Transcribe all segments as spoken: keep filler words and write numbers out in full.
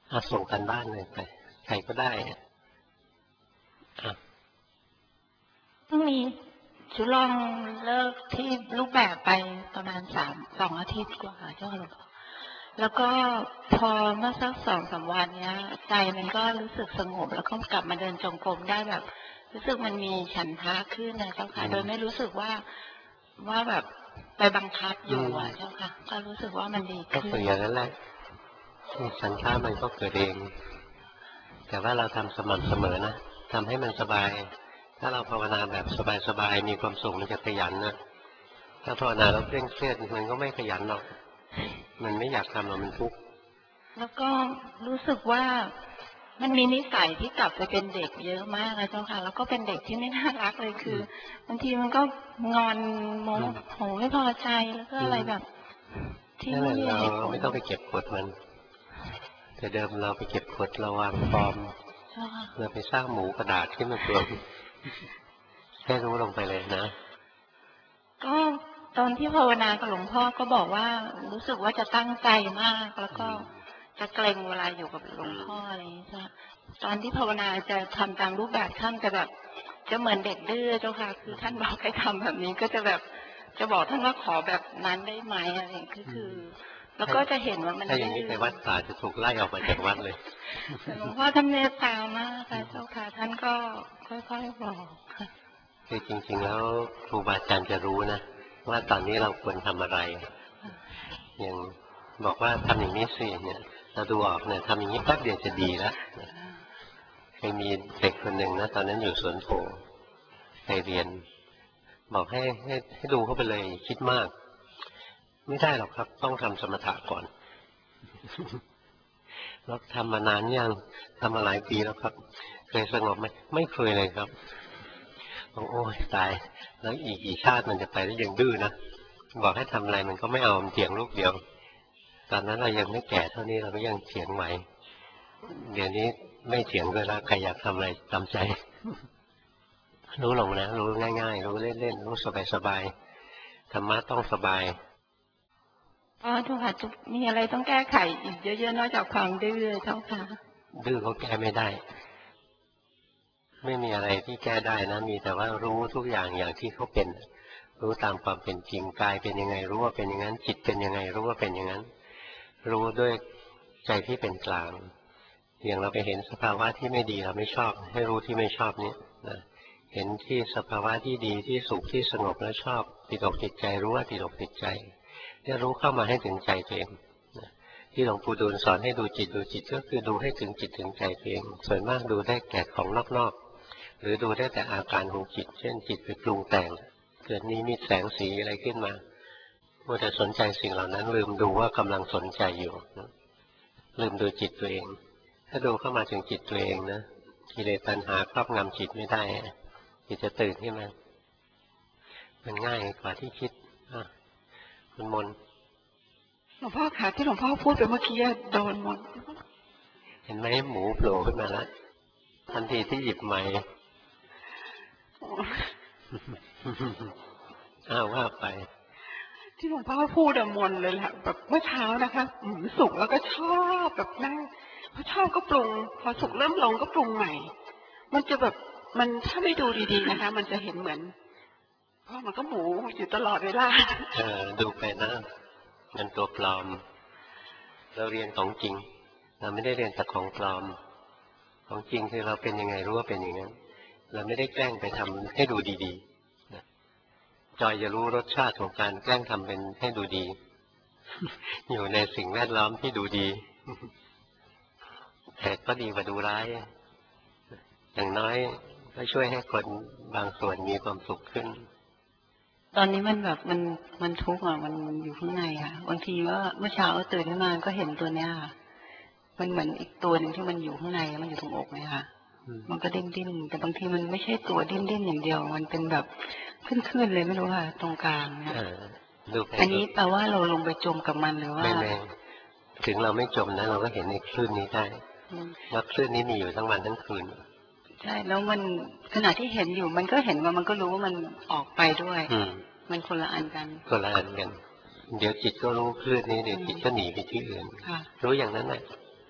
อาส่งกันบ้านเลยไปใครก็ได้ต้องมีชุลองเลิกที่รูปแบบไปประมาณสามสองอาทิตย์กว่าเจ้าค่ะหลวงพ่อแล้วก็พอเมื่อสักสองสามวันเนี้ยใจมันก็รู้สึกสงบแล้วก็กลับมาเดินจงกรมได้แบบรู้สึกมันมีฉันทะขึ้นนะเจ้าค่ะโดยไม่รู้สึกว่าว่าแบบไปบังคับอยู่อ่ะเจ้าค่ะก็รู้สึกว่ามันดีขึ้นก็ฝึกอย่างนั้นแหละฉันทะมันก็เกิดเองแต่ว่าเราทำสม่ำเสมอนะทำให้มันสบายถ้าเราภาวนาแบบสบายๆมีความสุขมันจะขยันนะถ้าภาวนาแล้วเคร่งเครียดมันก็ไม่ขยันหรอกมันไม่อยากทำหรอกมันทุกข์แล้วก็รู้สึกว่ามันมีนิสัยที่กลับไปเป็นเด็กเยอะมากนะเจ้าค่ะแล้วก็เป็นเด็กที่ไม่น่ารักเลยคือบางทีมันก็งอนโมโหไม่พอใจแล้วก็อะไรแบบที่ไม่มีเหตุผลเราไม่ต้องไปเก็บกดมันแต่เดิมเราไปเก็บกดเราวางฟอร์มเราไปสร้างหมูกระดาษขึ้นมาตัวแค่รู้ลงไปเลยนะก็ตอนที่ภาวนากับหลวงพ่อก็บอกว่ารู้สึกว่าจะตั้งใจมากแล้วก็จะเกรงเวลาอยู่กับหลวงพ่ออะไรอย่างนี้ใช่ตอนที่ภาวนาจะทำตามรูปแบบท่านจะแบบจะเหมือนเด็กดื้อเจ้าค่ะคือท่านบอกให้ทำแบบนี้ก็จะแบบจะบอกท่านว่าขอแบบนั้นได้ไหมอะไรอย่างนี้คือแล้วก็จะเห็นว่ามันถ้าอย่างนี้ไปวัดป่าจะถูกไล่ออกมาจากวัดเลยหลวงพ่อท่านเมตตามากค่ะเจ้าค่ะท่านก็ค่อยๆบอกค่ะคือจริงๆแล้วครูบาอาจารย์จะรู้นะว่าตอนนี้เราควรทำอะไรอย่างบอกว่าทำอย่างนี้สิเนี่ยเราดูออกเนี่ยทำอย่างนี้แป๊บเดียวจะดีแล้วเคยมีเด็กคนหนึ่งนะตอนนั้นอยู่สวนโพไปเรียนบอกให้ให้ให้ดูเข้าไปเลยคิดมากไม่ได้หรอกครับต้องทำสมถะก่อนแล้วทำมานานยังทำมาหลายปีแล้วครับเคยสงบไหมไม่เคยเลยครับโอ้ยตายแล้วอีกกี่ชาติมันจะไปแล้วยังดื้อนะบอกให้ทำอะไรมันก็ไม่เอาเถียงลูกเดียวตอนนั้นเรายังไม่แก่เท่านี้เราก็ยังเถียงไหวเดี๋ยวนี้ไม่เถียงด้วยแล้วใครอยากทำอะไรตามใจรู้ลงนะรู้ง่ายๆรู้เล่นๆรู้สบายๆธรรมะต้องสบายอ๋อเจ้าค่ะมีอะไรต้องแก้ไขอีกเยอะๆนอกจากความดื้อเจ้าค่ะดื้อก็แก้ไม่ได้ไม่มีอะไรที่แก้ได้นะมีแต่ว่ารู้ทุกอย่างอย่างที่เขาเป็นรู้ตามความเป็นจริงกายเป็นยังไงรู้ว่าเป็นอย่างนั้นจิตเป็นยังไงรู้ว่าเป็นอย่างนั้นรู้ด้วยใจที่เป็นกลางอย่างเราไปเห็นสภาวะที่ไม่ดีเราไม่ชอบให้รู้ที่ไม่ชอบนี้นะเห็นที่สภาวะที่ดีที่สุขที่สงบแล้วชอบติดอกติดใจรู้ว่าติดอกติดใจเนี่ยรู้เข้ามาให้ถึงใจตัวเองที่หลวงปู่ดูลสอนให้ดูจิตดูจิตก็คือดูให้ถึงจิตถึงใจตัวเองส่วนมากดูได้แก่ของนอกๆหรือดูได้แต่อาการของจิตเช่นจิตไปปรุงแต่งเกิดนิมิตแสงสีอะไรขึ้นมาเมื่อแต่สนใจสิ่งเหล่านั้นลืมดูว่ากำลังสนใจอยู่ลืมดูจิตตัวเองถ้าดูเข้ามาถึงจิตตัวเองนะกิเลสตัณหาครอบงำจิตไม่ได้จิตจะตื่นขึ้นมามันง่ายกว่าที่คิดคุณมนหลวงพ่อคะที่หลวงพ่อพูดไปเมื่อกี้โดนหมดเห็นไหมหมูโผล่ขึ้นมาแล้วทันทีที่หยิบไม้อ้าวว่าไปที่หลวงพ่อพูดอะมนเลยแหละแบบเมื่อเช้านะคะสุกแล้วก็ชอบแบบนั่งพอชอบก็ปรุงพอสุกเริ่มลงก็ปรุงใหม่มันจะแบบมันถ้าไม่ดูดีๆนะคะมันจะเห็นเหมือนเพราะมันก็หมูอยู่ตลอดเวลาเออดูไปนะมันตัวปลอมเราเรียนของจริงเราไม่ได้เรียนแต่ของปลอมของจริงคือเราเป็นยังไงรู้ว่าเป็นอย่างนั้นเราไม่ได้แกล้งไปทำให้ดูดีๆจอยจะรู้รสชาติของการแกล้งทำเป็นให้ดูดีอยู่ในสิ่งแวดล้อมที่ดูดีแต่ก็ดีกว่าดูร้ายอย่างน้อยก็ช่วยให้คนบางส่วนมีความสุขขึ้นตอนนี้มันแบบมันมันทุกข์อ่ะมันอยู่ข้างในค่ะบางทีว่าเมื่อเช้าตื่นขึ้นมาก็เห็นตัวเนี้ยค่ะมันเหมือนอีกตัวหนึ่งที่มันอยู่ข้างในมันอยู่ตรงอกเลยค่ะมันก็ดิ้นดิ้นแต่บางทีมันไม่ใช่ตัวดิ้นดิ้นอย่างเดียวมันเป็นแบบขึ้นๆเลยไม่รู้ค่ะตรงกลางนะอันนี้แปลว่าเราลงไปจมกับมันหรือว่าไม่ถึงเราไม่จมนะเราก็เห็นในคลื่นนี้ได้ว่าคลื่นนี้มีอยู่ทั้งวันทั้งคืนใช่แล้วมันขณะที่เห็นอยู่มันก็เห็นว่ามันก็รู้ว่ามันออกไปด้วยมันคนละอันกันคนละอันกันเดี๋ยวจิตก็รู้คลื่นนี้เดี๋ยวจิตก็หนีไปที่อื่นรู้อย่างนั้นแหละ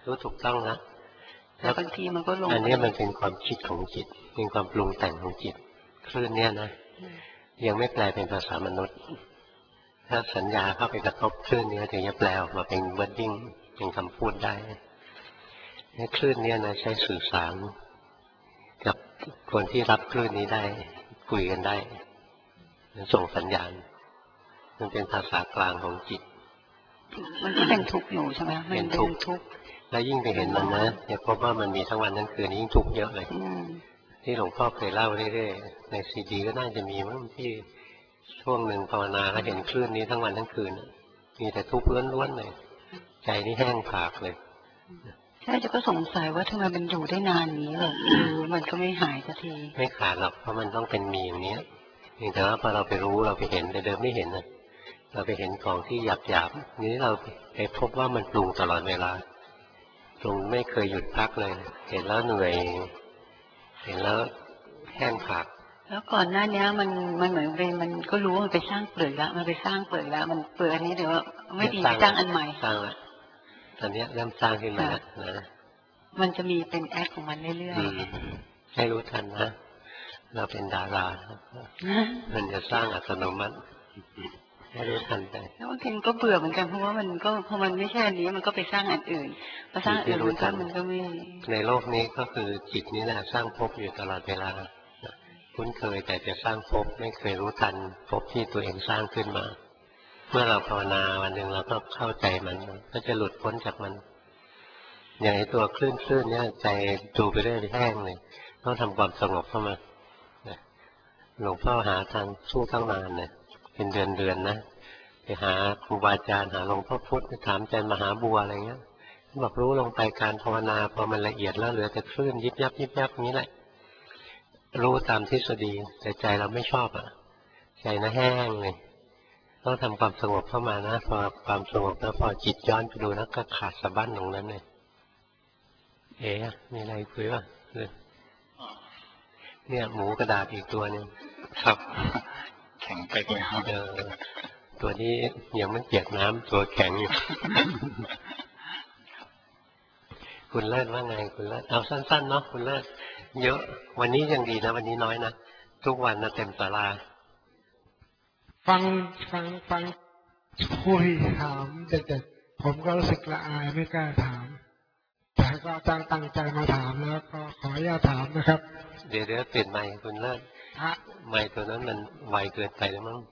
รู้ถูกต้องนะแต่บางทีมันก็ลงอันนี้มันเป็นความคิดของจิตเป็นความปรุงแต่งของจิตคลื่นเนี่ยนะยังไม่แปลเป็นภาษามนุษย์ถ้าสัญญาเข้าไปกระทบคลื่นนี้ถึงจะแปลออกมาเป็นวอร์ดดิ้งเป็นคำพูดได้คลื่นนี้นะใช้สื่อสารกับคนที่รับคลื่นนี้ได้คุยกันได้ส่งสัญญาณมันเป็นภาษากลางของจิตมันก็เป็นทุกข์อยู่ใช่ไหมเป็นทุกข์แล้วยิ่งไปเห็นมันนะจะพบว่ามันมีทั้งวันทั้งคืนยิ่งทุกข์เยอะเลยที่หลวงพ่อเคยเล่าเรื่อยๆในซีดีก็น่าจะมีมั้งที่ช่วงหนึ่งภาวนาก็เห็นคลื่นนี้ทั้งวันทั้งคืนมีแต่ทุกข์ล้วนๆเลยใจนี่แห้งผากเลยใช่จะก็สงสัยว่าทำไมมันอยู่ได้นานนี้หรอมันก็ไม่หายสักทีไม่ขาดหรอกเพราะมันต้องเป็นมีอย่างนี้เพียงแต่ว่าพอเราไปรู้เราไปเห็นแต่เดิมไม่เห็นนะเราไปเห็นของที่หยาบหยาบนี้เราไปพบว่ามันปรุงตลอดเวลาปรุงไม่เคยหยุดพักเลยเห็นแล้วเหนื่อยเห็นแล้วแห้งผากแล้วก่อนหน้านี้มันมันเหมือนเป็นมันก็รู้ว่ามันไปสร้างเปลือกแล้วมันไปสร้างเปลือกแล้วมันเปลือกอันนี้เดี๋ยวไม่ดีสร้างอันใหม่สร้างแล้วตอนนี้เริ่มสร้างขึ้นมาแล้วนะมันจะมีเป็นแอคของมันเรื่อยๆให้รู้ทันนะเราเป็นดารามันจะสร้างอัตโนมัติให้รู้ทันไปแล้วบางทีก็เบื่อเหมือนกันเพราะว่ามันก็พอมันไม่ใช่อันนี้มันก็ไปสร้างอันอื่นพอสร้างอื่นมันก็มันก็ไม่ในโลกนี้ก็คือจิตนี้แหละสร้างภพอยู่ตลอดเวลาคุ้นเคยแต่จะสร้างภพไม่เคยรู้ทันภพที่ตัวเองสร้างขึ้นมาเมื่อเราภาวนาวันหนึ่งเราก็เข้าใจมันก็จะหลุดพ้นจากมันอย่างไอตัวคลื่นคลื่นเนี่ยใจดูไปเรื่อยแห้งเลยต้องทำความสงบเข้ามาหลวงพ่อหาทางสู้ตั้งนานเนี่ยเป็นเดือนเดือนนะไปหาครูบาอาจารย์หาหลวงพ่อพุธไปถามอาจารย์มหาบัวอะไรเงี้ยบอกรู้ลงไปการภาวนาพอมันละเอียดแล้วเหลือแต่คลื่นยิบยับยิบยับอย่างนี้แหละรู้ตามทฤษฎีแต่ใจเราไม่ชอบอ่ะใจน่ะแห้งเลยต้องทำความสงบเข้ามานะพอความสงบแล้วพอจิตย้อนไปดูแล้วก็ขาดสะบั้นตรงนั้นเลยเอ๊ะมีอะไรคุยป่ะเนี่ยหมูกระดาษอีกตัวนึงครับแข็งไปเลยครับเออตัวนี้ยังไม่เปียกน้ำตัวแข็งอยู่ คุณเลิศว่าไงคุณเลิศเอาสั้นๆเนาะคุณเลิศเยอะวันนี้ยังดีนะวันนี้น้อยนะทุกวันนะเต็มศาลาฟังฟังฟังคุยถามเด็กๆผมก็รู้สึกละอายไม่กล้าถามแต่ก็ตั้งตั้งใจมาถามแล้วก็ขออนุญาตถามนะครับเดี๋ยวเดี๋ยวเปลี่ยนไมค์คุณเลิศไมค์ตัวนั้นมันไวเกินไปแล้วมั้ง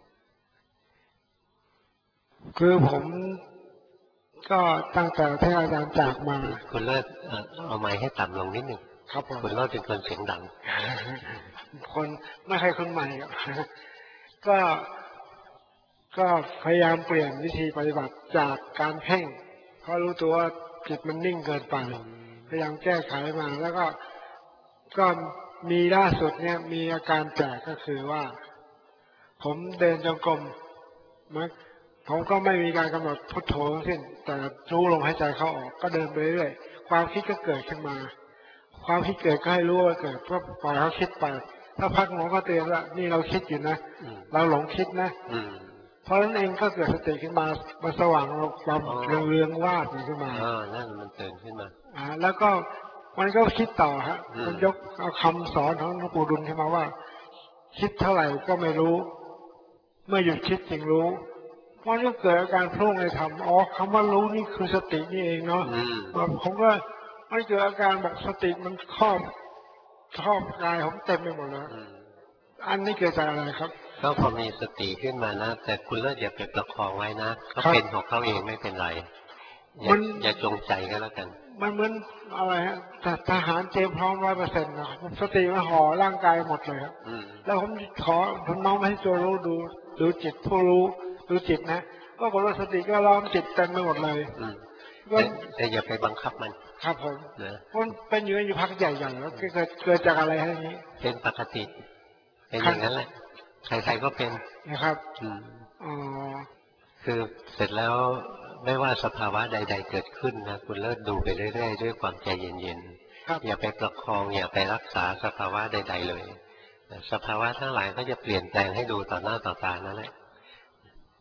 คือผมก็ตั้งแต่ที่อาจารย์จากมาคุณเลิศเอาไมค์ให้ต่ำลงนิดหนึ่งครับผมคุณเลิศเป็นคนเสียงดังคนไม่ให้คนใหม่ก็ก็พยายามเปลี่ยนวิธีปฏิบัติจากการเพ่งเพราะรู้ตัวว่าจิตมันนิ่งเกินไปพยายามแก้ไขมาแล้วก็ก็มีล่าสุดเนี่ยมีอาการแปลกก็คือว่าผมเดินจงกรมมั้งผมก็ไม่มีการกำหนดพุทโธทั้งสิ้นแต่รู้ลมหายใจเข้าออกก็เดินไปเรื่อยความคิดก็เกิดขึ้นมาความคิดเกิดก็ให้รู้ว่าเกิดก็ปล่อยเขาคิดไปถ้าพักหมอก็เตือนว่านี่เราคิดอยู่นะเราหลงคิดนะเพราะนั้นเองก็เกิดสติขึ้นมามันสว่างความเรืองเรืองวาดขึ้นมาอ่านั่นมันเตือนขึ้นมาอ่าแล้วก็มันก็คิดต่อฮะมันยกเอาคำสอนของหลวงปู่ดุลขึ้นมาว่าคิดเท่าไหร่ก็ไม่รู้เมื่อหยุดคิดจึงรู้มันก็เกิดอาการพลุ่งในธรรมอ๋อคำว่ารู้นี่คือสตินี่เองเนาะผมก็มันเกิดอาการแบบสติมันครอบครอบกายผมเต็มไปหมดแล้วอันนี้เกิดจากอะไรครับก็พอมีสติขึ้นมานะแต่คุณเลิศอย่าไปประคองไว้นะเขาเป็นของเขาเองไม่เป็นไรอย่าอย่าจงใจก็แล้วกันมันเหมือนอะไรฮะแต่ทหารเตรียมพร้อมร้อยเปอร์เซ็นต์นะสติมาห่อร่างกายหมดเลยครับแล้วผมขอผมน้องให้ตัวรู้ดูดูจิตผู้รู้ดูจิตนะก็กดว่าสติก็ล้อมจิตเต็มไปหมดเลยแต่อย่าไปบังคับมันครับผมมันเป็นอยู่อยู่พักใหญ่ๆแล้วเกิดเกิดจากอะไรฮะนี้เป็นปกติเป็นอย่างนั้นแหละใครๆก็เป็นนะครับอ๋อคือเสร็จแล้วไม่ว่าสภาวะใดๆเกิดขึ้นนะคุณเลิศดูไปเรื่อยๆด้วยความใจเย็นๆอย่าไปประคองอย่าไปรักษาสภาวะใดๆเลยสภาวะทั้งหลายก็จะเปลี่ยนแปลงให้ดูต่อหน้าต่อตานั่นแหละ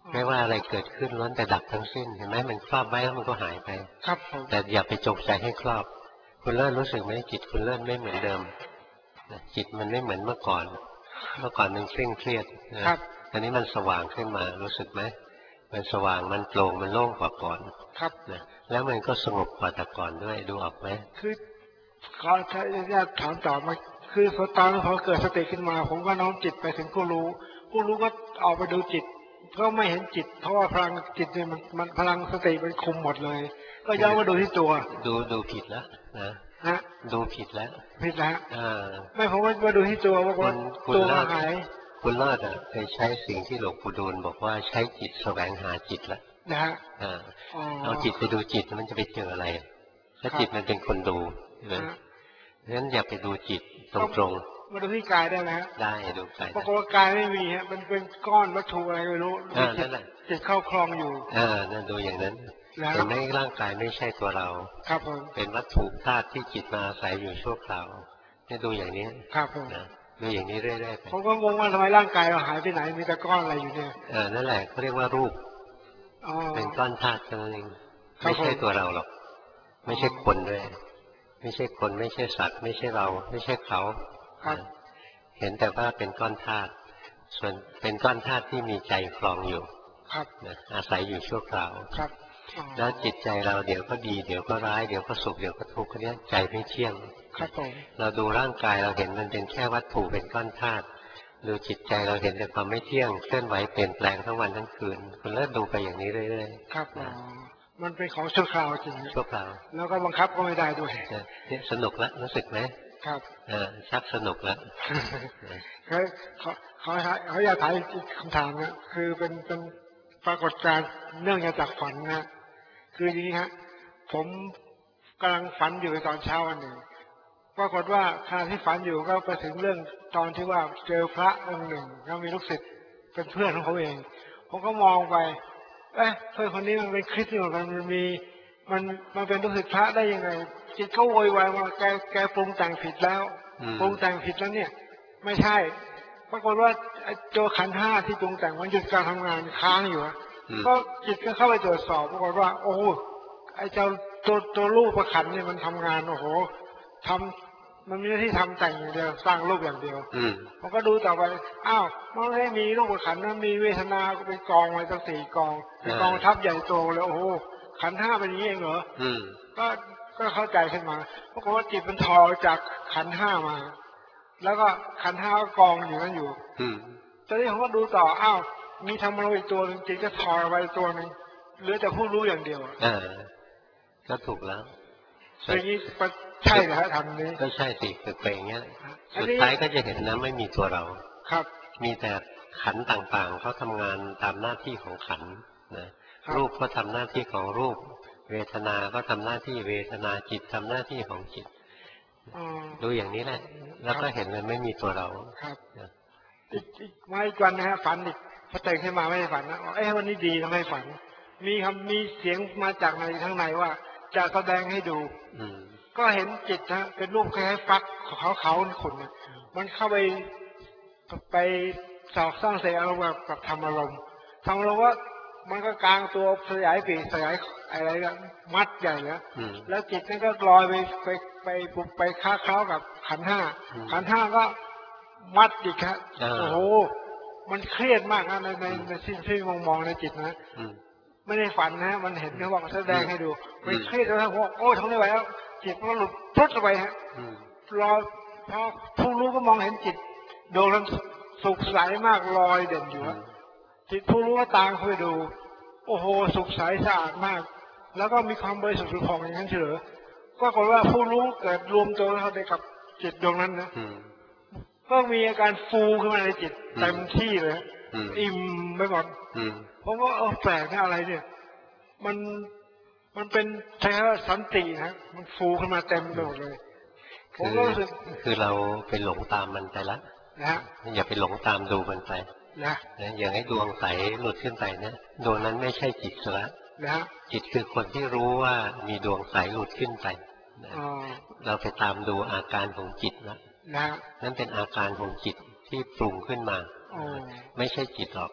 ไม่ว่าอะไรเกิดขึ้นล้วนแต่ดับทั้งสิ้นเห็นไหมมันครอบไว้แล้วมันก็หายไปครับผมแต่อย่าไปจงใจให้ครอบคุณเลิศรู้สึกไหมจิตคุณเลิศไม่เหมือนเดิมจิตมันไม่เหมือนเมื่อก่อนเมื่อก่อนมันเคร่งเครียดนะครับอันนี้มันสว่างขึ้นมารู้สึกไหมมันสว่างมันโปร่งมันโล่งกว่าก่อนครับนะแล้วมันก็สงบกว่าแต่ก่อนด้วยดูออกไหมคือขอถ้าญาติถามต่อมาคือพอตอนพอเกิดสติขึ้นมาผมก็น้อมจิตไปถึงผู้รู้ผู้รู้ก็ออกไปดูจิตก็ไม่เห็นจิตเพราะว่าพลังจิตเนี่ยมันมันพลังสติมันคุมหมดเลยก็ย้อนมาดูที่ตัวดูดูผิดแล้วนะฮะดูผิดแล้วผิดแล้วอ่าไม่ผมว่ามาดูที่ตัวว่าตัวหายคุณเลิศอ่ะเคยใช้สิ่งที่หลวงปู่ดูลบอกว่าใช้จิตแสวงหาจิตละนะฮะอ่าเอาจิตไปดูจิตมันจะไปเจออะไรถ้าจิตมันเป็นคนดูนะเพราะฉะนั้นอย่าไปดูจิตตรงๆมาดูที่กายได้ไหมฮะได้ดูกายปรากฏว่ากายไม่มีฮะมันเป็นก้อนวัตถุอะไรไม่รู้จิตเข้าคลองอยู่อ่านั่นดูอย่างนั้นเห็นไหมร่างกายไม่ใช่ตัวเราครับผมเป็นวัตถุธาตุที่จิตมาอาศัยอยู่ชั่วคราวนี่ดูอย่างนี้ครับผมดูอย่างนี้เรื่อยๆไปผมก็งงว่าทำไมร่างกายเราหายไปไหนมีแต่ก้อนอะไรอยู่เนี่ยเออนั่นแหละเขาเรียกว่ารูปเป็นก้อนธาตุนั่นเองไม่ใช่ตัวเราหรอกไม่ใช่คนด้วยไม่ใช่คนไม่ใช่สัตว์ไม่ใช่เราไม่ใช่เขาเห็นแต่ว่าเป็นก้อนธาตุส่วนเป็นก้อนธาตุที่มีใจครองอยู่นะอาศัยอยู่ชั่วคราวแล้วจิตใจเราเดี๋ยวก็ดีเดี๋ยวก็ร้ายเดี๋ยวก็สุขเดี๋ยวก็ทุกข์เนี่ยใจไม่เที่ยงเราดูร่างกายเราเห็นมันเป็นแค่วัตถุเป็นก้อนธาตุดูจิตใจเราเห็นแต่ความไม่เที่ยงเคลื่อนไหวเปลี่ยนแปลงทั้งวันทั้งคืนคุณเลิศดูไปอย่างนี้เรื่อยๆครับมันเป็นของชั่วคราวจริงชั่วคราวแล้วก็บังคับก็ไม่ได้ด้วยเนี่ยสนุกแล้วรู้สึกไหมครับเออชักสนุกแล้วเขาเขาเขาเขาอยากถามอีกคำถามนะคือเป็นเป็นปรากฏการณ์เนื่องจากฝันนะคืออย่างนี้ฮะผมกำลังฝันอยู่ในตอนเช้าวันหนึ่งปรากฏว่าขณะที่ฝันอยู่ก็ไปถึงเรื่องตอนที่ว่าเจอพระองค์หนึ่งแล้วมีลูกศิษย์เป็นเพื่อนของเขาเองผมก็มองไปเอ๊ะเพื่อนคนนี้มันเป็นคริสต์มันมันมีมันมันเป็นลูกศิษย์พระได้ยังไงจิตเขาโวยวายว่าแกแกปรุงแต่งผิดแล้วปรุงแต่งผิดแล้วเนี่ยไม่ใช่ปรากฏว่าโจขันธ์ห้าที่ปรุงแต่งมันหยุดการทำงานค้างอยู่ก็จิตก็เข้าไปตรวจสอบปรากฏว่าโอ้ไอ้เจ้าตัวตัวรูปประขันเนี่ยมันทำงานโอ้โหทำมันมีหน้าที่ทำแต่งอย่างเดียวสร้างรูปอย่างเดียวผมก็ดูต่อไปอ้าวมันไม่ได้มีรูปประขันนะมีเวทนาก็เป็นกองไว้ตั้งสี่กองเป็นกองทัพใหญ่โตเลยโอ้โหขันธ์ห้าเป็นอย่างนี้เองเหรอก็ก็เข้าใจขึ้นมาเพราะว่าจิตมันทอจากขันธ์ห้ามาแล้วก็ขันธ์ห้าก็กองอยู่นั่นอยู่ตอนนี้ผมก็ดูต่ออ้าวมีธรรมะอีกตัวหนึ่งจิตก็ทอไว้ตัวหนึ่งเหลือแต่ผู้รู้อย่างเดียวอ่าก็ถูกแล้วอย่างนี้ใช่เหรอทำนี้ก็ใช่สิคือเป็นอย่างเงี้ยสุดท้ายก็จะเห็นนะไม่มีตัวเราครับมีแต่ขันต่างๆเขาทำงานตามหน้าที่ของขันนะรูปก็ทำหน้าที่ของรูปเวทนาก็ทำหน้าที่เวทนาจิตทำหน้าที่ของจิตดูอย่างนี้แหละแล้วก็เห็นมันไม่มีตัวเราครับอีกอีกไม่วันนะฮะฝันอีกพอตื่นขึ้นมาไม่ได้ฝันนะเอ้วันนี้ดีทำไมฝันมีคำมีเสียงมาจากในข้างในว่าจะแสดงให้ดูก็เห็นจิตนะเป็นรูปคล้ายๆฟักเขาเขาขนมันเข้าไปไปสอกสร้างเสกอารมณ์กับธรรมอารมณ์ธรรมอารมณ์ว่ามันก็กลางตัวขยายปีกขยายอะไรกันมัดใหญ่แล้วแล้วจิตนั่นก็ลอยไปไปไปปุบไปค้าเข้ากับขันห้าขันห้าก็มัดอีกครับโอ้โหมันเครียดมากนะในในในที่ที่มองมองในจิตนะไม่ได้ฝันนะมันเห็นเขาบอกแสดงให้ดูไม่เครียดแล้วพวกโอ้ทำไม่ไหวแล้วจิตมันหลุดพุทธไปฮะรอพอผู้รู้ก็มองเห็นจิตดวงนั้นสุขใสมากลอยเด่นอยู่จิตผู้รู้ก็ตามเข้าไปดูโอ้โหสุขใสสะอาดมากแล้วก็มีความบริสุทธิ์ผุดผ่องอย่างนั้นเฉยก็ปรากฏว่าผู้รู้เกิดรวมตัวเข้าไปกับจิตดวงนั้นนะก็มีอาการฟูขึ้นมาในจิตเต็มที่เลยอิ่มไปหมดผมว่าเออแปลกนะอะไรเนี่ยมันมันเป็นแท้สันตินะมันฟูขึ้นมาเต็มไปหมดเลยผมก็รู้สึกคือเราไปหลงตามมันไปแล้วนะอย่าไปหลงตามดูมันไปนะอย่างให้ดวงใสหลุดขึ้นไปนะดวงนั้นไม่ใช่จิตละนะจิตคือคนที่รู้ว่ามีดวงใสหลุดขึ้นไปเราไปตามดูอาการของจิตละนั่นเป็นอาการของจิตที่ปรุงขึ้นมาไม่ใช่จิตหรอก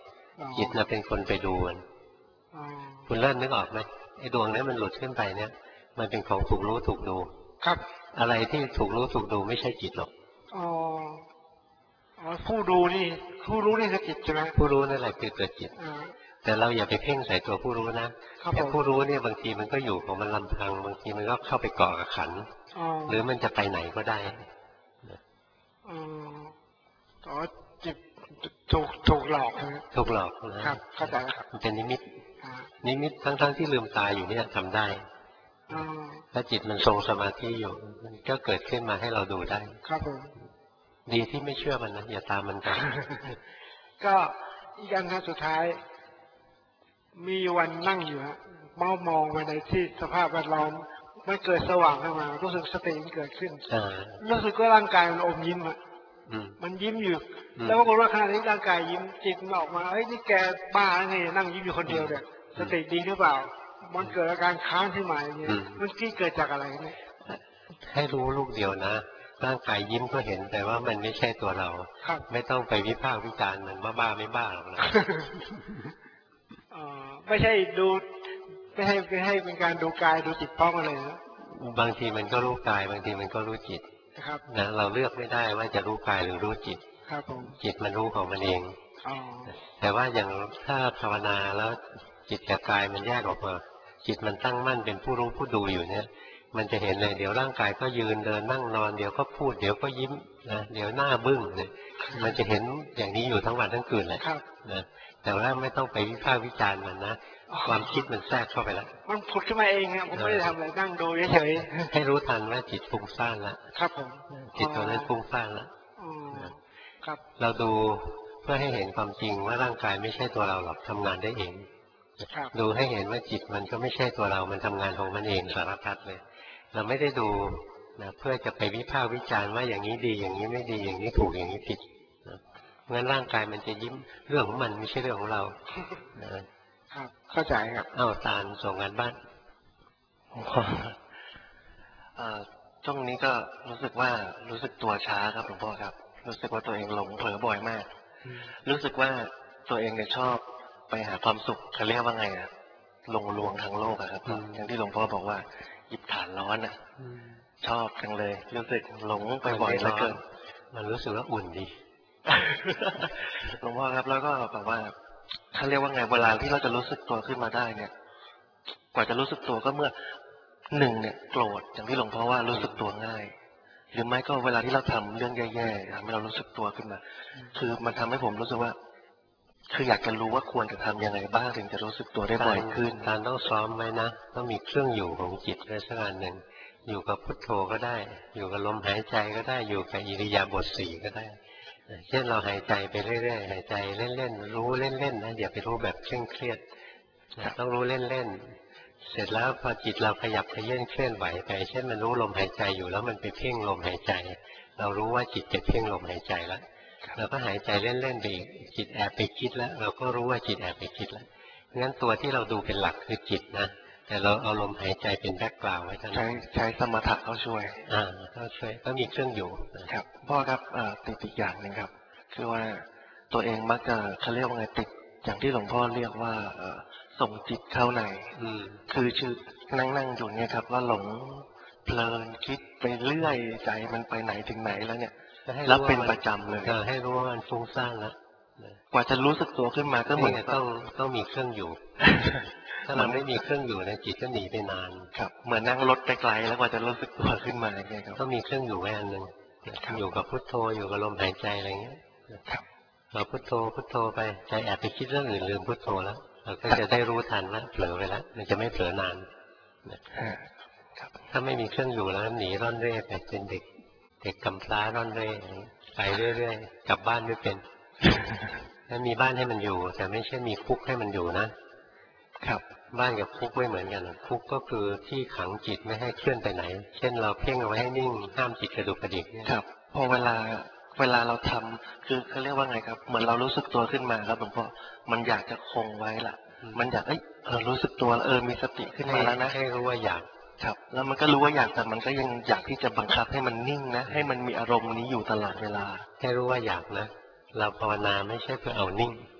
จิตน่ะเป็นคนไปดูมันคุณเริ่มนึกออกไหมไอ้ดวงนี้มันหลุดขึ้นไปเนี่ยมันเป็นของถูกรู้ถูกดูครับอะไรที่ถูกรู้ถูกดูไม่ใช่จิตหรอกอ๋ออ๋อผู้ดูนี่ผู้รู้นี่คือจิตใช่ไหมผู้รู้นั่นแหละคือตัวจิตแต่เราอย่าไปเพ่งใส่ตัวผู้รู้นะแต่ผู้รู้เนี่ยบางทีมันก็อยู่ของมันลำพังบางทีมันก็เข้าไปเกาะกับขันหรือมันจะไปไหนก็ได้อ๋อจิตถูกถูกหลอกนะถูกหลอกนะครับเข้าใจแล้วครับมันเป็นนิมิตนิมิตทั้งๆที่ลืมตาอยู่เนี่ยทำได้ถ้าจิตมันทรงสมาธิอยู่มันก็เกิดขึ้นมาให้เราดูได้ครับผมดีที่ไม่เชื่อมันนะอย่าตามมันไปก็อีกอันนะสุดท้ายมีวันนั่งอยู่ฮะเมามองไปในที่สภาพแวดล้อมมันเกิดสว่างขึ้นมารู้สึกสติมันเกิดขึ้นรู้สึกว่าร่างกายมันอมยิ้มอ่ะมันยิ้มอยู่แล้วก็รู้ว่าขณะนี้ร่างกายยิ้มจิตมันออกมาเฮ้ยนี่แกบ้าไงนั่งยิ้มอยู่คนเดียวเนี่ยสติดีหรือเปล่ามันเกิดอาการค้างขึ้นมาอย่างเงี้ยมันที่เกิดจากอะไรเนี่ยให้รู้ลูกเดียวนะร่างกายยิ้มก็เห็นแต่ว่ามันไม่ใช่ตัวเราไม่ต้องไปวิพากษ์วิจารณ์มันว่าบ้าไม่บ้าหรอกนะไม่ใช่ดูไม่ให้ไม่ให้เป็นการดูกายดูจิตพร้อมกันเลยนะบางทีมันก็รู้กายบางทีมันก็รู้จิตนะครับนะเราเลือกไม่ได้ว่าจะรู้กายหรือรู้จิตครับผมจิตมันรู้ของมันเองแต่ว่าอย่างถ้าภาวนาแล้วจิตกับกายมันแยกออกมาจิตมันตั้งมั่นเป็นผู้รู้ผู้ดูอยู่เนี่ยมันจะเห็นเลยเดี๋ยวร่างกายก็ยืนเดินนั่งนอนเดี๋ยวก็พูดเดี๋ยวก็ยิ้มนะเดี๋ยวหน้าบึ้งเนี่ยมันจะเห็นอย่างนี้อยู่ทั้งวันทั้งคืนเลยนะแต่ว่าไม่ต้องไปวิพากษ์วิจารณ์มันนะความคิดมันแทรกเข้าไปแล้วมันผุดขึ้นมาเองครับผมไม่ได้ทำอะไรนั่งดูเฉยๆให้รู้ทันว่าจิตฟุ้งซ่านแล้วครับผมจิตตัวนั้นฟุ้งซ่านแล้วครับเราดูเพื่อให้เห็นความจริงว่าร่างกายไม่ใช่ตัวเราหรอกทำงานได้เองดูให้เห็นว่าจิตมันก็ไม่ใช่ตัวเรามันทำงานของมันเองสารพัดเลยเราไม่ได้ดูนะเพื่อจะไปวิพากษ์วิจารณ์ว่าอย่างนี้ดีอย่างนี้ไม่ดีอย่างนี้ถูกอย่างนี้ผิดนะงั้นร่างกายมันจะยิ้มเรื่องของมันไม่ใช่เรื่องของเรานะครับเข้าใจครับอ้าวตาลส่งงานบ้านช่วงนี้ก็รู้สึกว่ารู้สึกตัวช้าครับหลวงพ่อครับรู้สึกว่าตัวเองหลงเผลอบ่อยมากรู้สึกว่าตัวเองเนี่ยชอบไปหาความสุขเขาเรียกว่าไงอะลงลวงทางโลกอะครับอย่างที่หลวงพ่อบอกว่าหยิบฐานร้อนอะชอบจังเลยรู้สึกหลงไปบ่อยแล้วเกินมันรู้สึกว่าอุ่นดีหลวงพ่อครับแล้วก็แบบว่าเขาเรียกว่าไงเวลาที่เราจะรู้สึกตัวขึ้นมาได้เนี่ยกว่าจะรู้สึกตัวก็เมื่อหนึ่งเนี่ยโกรธอย่างที่หลวงพ่อว่ารู้สึกตัวง่ายหรือไม่ก็เวลาที่เราทำเรื่องแย่ๆทำให้เรารู้สึกตัวขึ้นมาคือมันทำให้ผมรู้สึกว่าคืออยากจะรู้ว่าควรจะทำยังไงบ้างถึงจะรู้สึกตัวได้บ่อยขึ้นการต้องซ้อมไว้นะต้องมีเครื่องอยู่ของจิตไว้สักอันหนึ่งอยู่กับพุทโธก็ได้อยู่กับลมหายใจก็ได้อยู่กับอิริยาบถสี่ก็ได้เช่นเราหายใจไปเรื่อยๆหายใจเล่นๆรู้เล่นๆนะอย่าไปรู้แบบเคร่งเครียดต้องรู้เล่นๆเสร็จแล้วพอจิตเราขยับเขยื้อนเคลื่อนไหวไปเช่นมันรู้ลมหายใจอยู่แล้วมันไปเพ่งลมหายใจเรารู้ว่าจิตไปเพ่งลมหายใจแล้วเราก็หายใจเล่นๆไปอีกจิตแอบไปคิดแล้วเราก็รู้ว่าจิตแอบไปคิดแล้วงั้นตัวที่เราดูเป็นหลักคือจิตนะแต่เราเอาลมหายใจเป็นแบ็คกราวด์ไว้ทั้งนั้นใช้สมถะเข้าช่วยอ่าเข้าช่วยก็มีเครื่องอยู่ครับพ่อครับติดอีกอย่างหนึ่งครับคือว่าตัวเองมักจะเขาเรียกว่าไงติดอย่างที่หลวงพ่อเรียกว่าส่งจิตเข้าในคือชื่อนั่งนั่งอยู่เนี่ยครับว่าหลงเพลินคิดไปเรื่อยใจมันไปไหนถึงไหนแล้วเนี่ยแล้วเป็นประจำเลยให้รู้ว่ามันฟุ้งซ่านแล้วกว่าจะรู้สึกตัวขึ้นมาก็เหมือนต้องต้องมีเครื่องอยู่ถ้าเราไม่มีเครื่องอยู่นะจิตก็หนีไปนานครับเหมือนนั่งรถไกลๆแล้วกว่าจะรู้สึกตัวขึ้นมาอย่างเงี้ยครับต้องมีเครื่องอยู่ไว้อันหนึ่งอยู่กับพุทโธอยู่กับลมหายใจอะไรเงี้ยเราพุทโธพุทโธไปใจแอบไปคิดเรื่องอื่นลืมพุทโธแล้วเราก็จะได้รู้ทันแล้วเผลอไปแล้วมันจะไม่เผลอนานถ้าไม่มีเครื่องอยู่แล้วหนีร่อนเร่ไปเป็นเด็กเด็กกำพร้าร่อนเร่ไปเรื่อยๆกลับบ้านไม่เป็นถ้ามีบ้านให้มันอยู่แต่ไม่ใช่มีคุกให้มันอยู่นะครับบ้านกับคุกไม่เหมือนกันคุกก็คือที่ขังจิตไม่ให้เคลื่อนไปไหนเช่นเราเพ่งเอาไว้ให้นิ่งห้ามจิตกระดุกกระดิกครับพอเวลาเวลาเราทำคือเขาเรียกว่าไงครับเหมือนเรารู้สึกตัวขึ้นมาครับหลวงพ่อมันอยากจะคงไว้ล่ะมันอยากเอ้ยเออรู้สึกตัวเออมีสติขึ้นมาแล้วนะให้รู้ว่าอยากครับแล้วมันก็รู้ว่าอยากแต่มันก็ยังอยากที่จะบังคับให้มันนิ่งนะให้มันมีอารมณ์นี้อยู่ตลอดเวลาให้รู้ว่าอยากนะเราภาวนาไม่ใช่เพื่อเอานิ่ง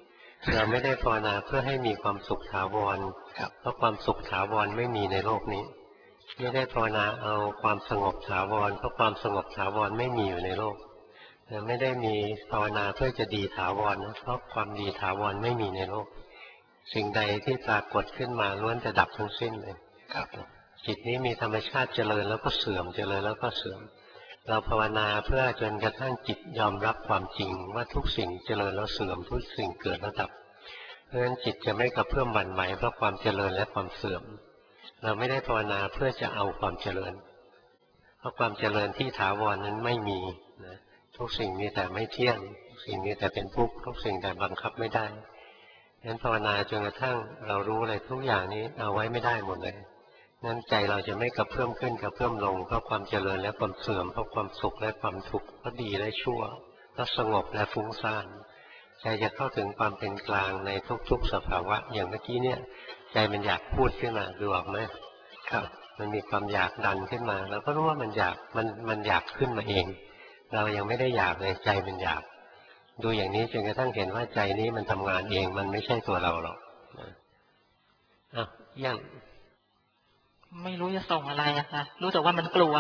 เราไม่ได้ภาวนาเพื่อให้มีความสุขถาวรเพราะความสุขถาวรไม่มีในโลกนี้ไม่ได้ภาวนาเอาความสงบถาวรเพราะความสงบถาวรไม่มีอยู่ในโลกไม่ได้มีภาวนาเพื่อจะดีถาวรนะเพราะความดีถาวรไม่มีในโลกสิ่งใดที่ปรากฏขึ้นมาล้วนจะดับทั้งสิ้นเลยครับจิตนี้มีธรรมชาติเจริญแล้วก็เสื่อมเจริญแล้วก็เสื่อมเราภาวนาเพื่อจนกระทั่งจิตยอมรับความจริงว่าทุกสิ่งเจริญแล้วเสื่อมทุกสิ่งเกิดแล้วดับเพราะฉะนั้นจิตจะไม่กระเพื่อมหวั่นไหวเพราะความเจริญและความเสื่อมเราไม่ได้ภาวนาเพื่อจะเอาความเจริญเพราะความเจริญที่ถาวรนั้นไม่มีนะทุกสิ่งมีแต่ไม่เที่ยงทุกสิ่งมีแต่เป็นทุกข์ทุกสิ่งแต่บังคับไม่ได้งั้นภาวนาจนกระทั่งเรารู้อะไรทุกอย่างนี้เอาไว้ไม่ได้หมดเลยงั้นใจเราจะไม่กระเพื่อมขึ้นกระเพื่อมลงเพราะความเจริญและความเสื่อมเพราะความสุขและความทุกข์เพราะดีและชั่วเพราะสงบและฟุ้งซ่านใจจะเข้าถึงความเป็นกลางในทุกๆสภาวะอย่างเมื่อกี้เนี่ยใจมันอยากพูดขึ้นมาดูออกไหมครับมันมีความอยากดันขึ้นมาเราก็รู้ว่ามันอยากมันมันอยากขึ้นมาเองเรายังไม่ได้อยากเลยใจมันอยากดูอย่างนี้จนกระทั่งเห็นว่าใจนี้มันทำงานเองมันไม่ใช่ตัวเราหรอกอ้าวยังไม่รู้จะส่งอะไรอะค่ะรู้แต่ว่ามันกลัว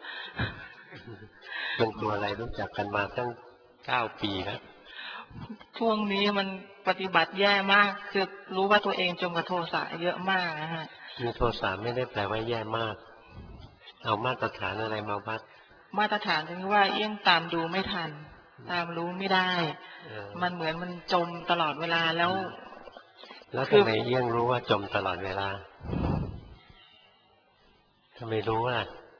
มันกลัวอะไรรู้จักกันมาตั้งเก้าปีแล้วช่วงนี้มันปฏิบัติแย่มากคือรู้ว่าตัวเองจมกับโทสะเยอะมากนะฮะมีโทสะไม่ได้แปลว่าแย่มากเอามาตรฐานอะไรมาวัดมาตรฐานคือว่าเอี้ยงตามดูไม่ทันตามรู้ไม่ได้มันเหมือนมันจมตลอดเวลาแล้วแล้วทำไมเอี้ยงรู้ว่าจมตลอดเวลาทำไมรู้ว่า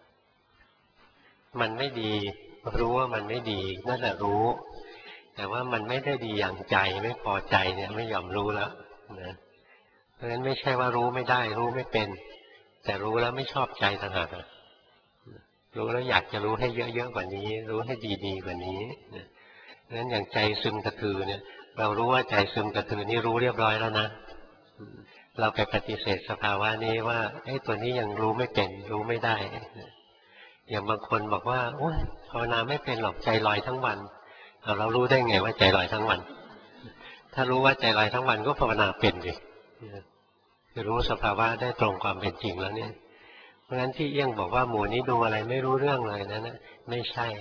มันไม่ดีรู้ว่ามันไม่ดีนั่นแหละรู้แต่ว่ามันไม่ได้ดีอย่างใจไม่พอใจเนี่ยไม่ยอมรู้แล้วนะเพราะฉะนั้นไม่ใช่ว่ารู้ไม่ได้รู้ไม่เป็นแต่รู้แล้วไม่ชอบใจต่างหากรู้แล้วอยากจะรู้ให้เยอะๆกว่านี้รู้ให้ดีๆกว่านี้นะงั้นอย่างใจซึมกระตือเนี่ยเรารู้ว่าใจซึมกระตือนี่รู้เรียบร้อยแล้วนะเราไปปฏิเสธสภาวะนี้ว่าไอ้ตัวนี้ยังรู้ไม่เป็นรู้ไม่ได้อย่างบางคนบอกว่าโอ๊ยภาวนาไม่เป็นหรอกใจลอยทั้งวันเรารู้ได้ไงว่าใจลอยทั้งวันถ้ารู้ว่าใจลอยทั้งวันก็ภาวนาเป็นดิคือรู้สภาวะได้ตรงความเป็นจริงแล้วเนี่ยเพราะฉะนั้นที่เอี้ยงบอกว่าหมู่นี้ดูอะไรไม่รู้เรื่องเลยนั่นนะไม่ใช่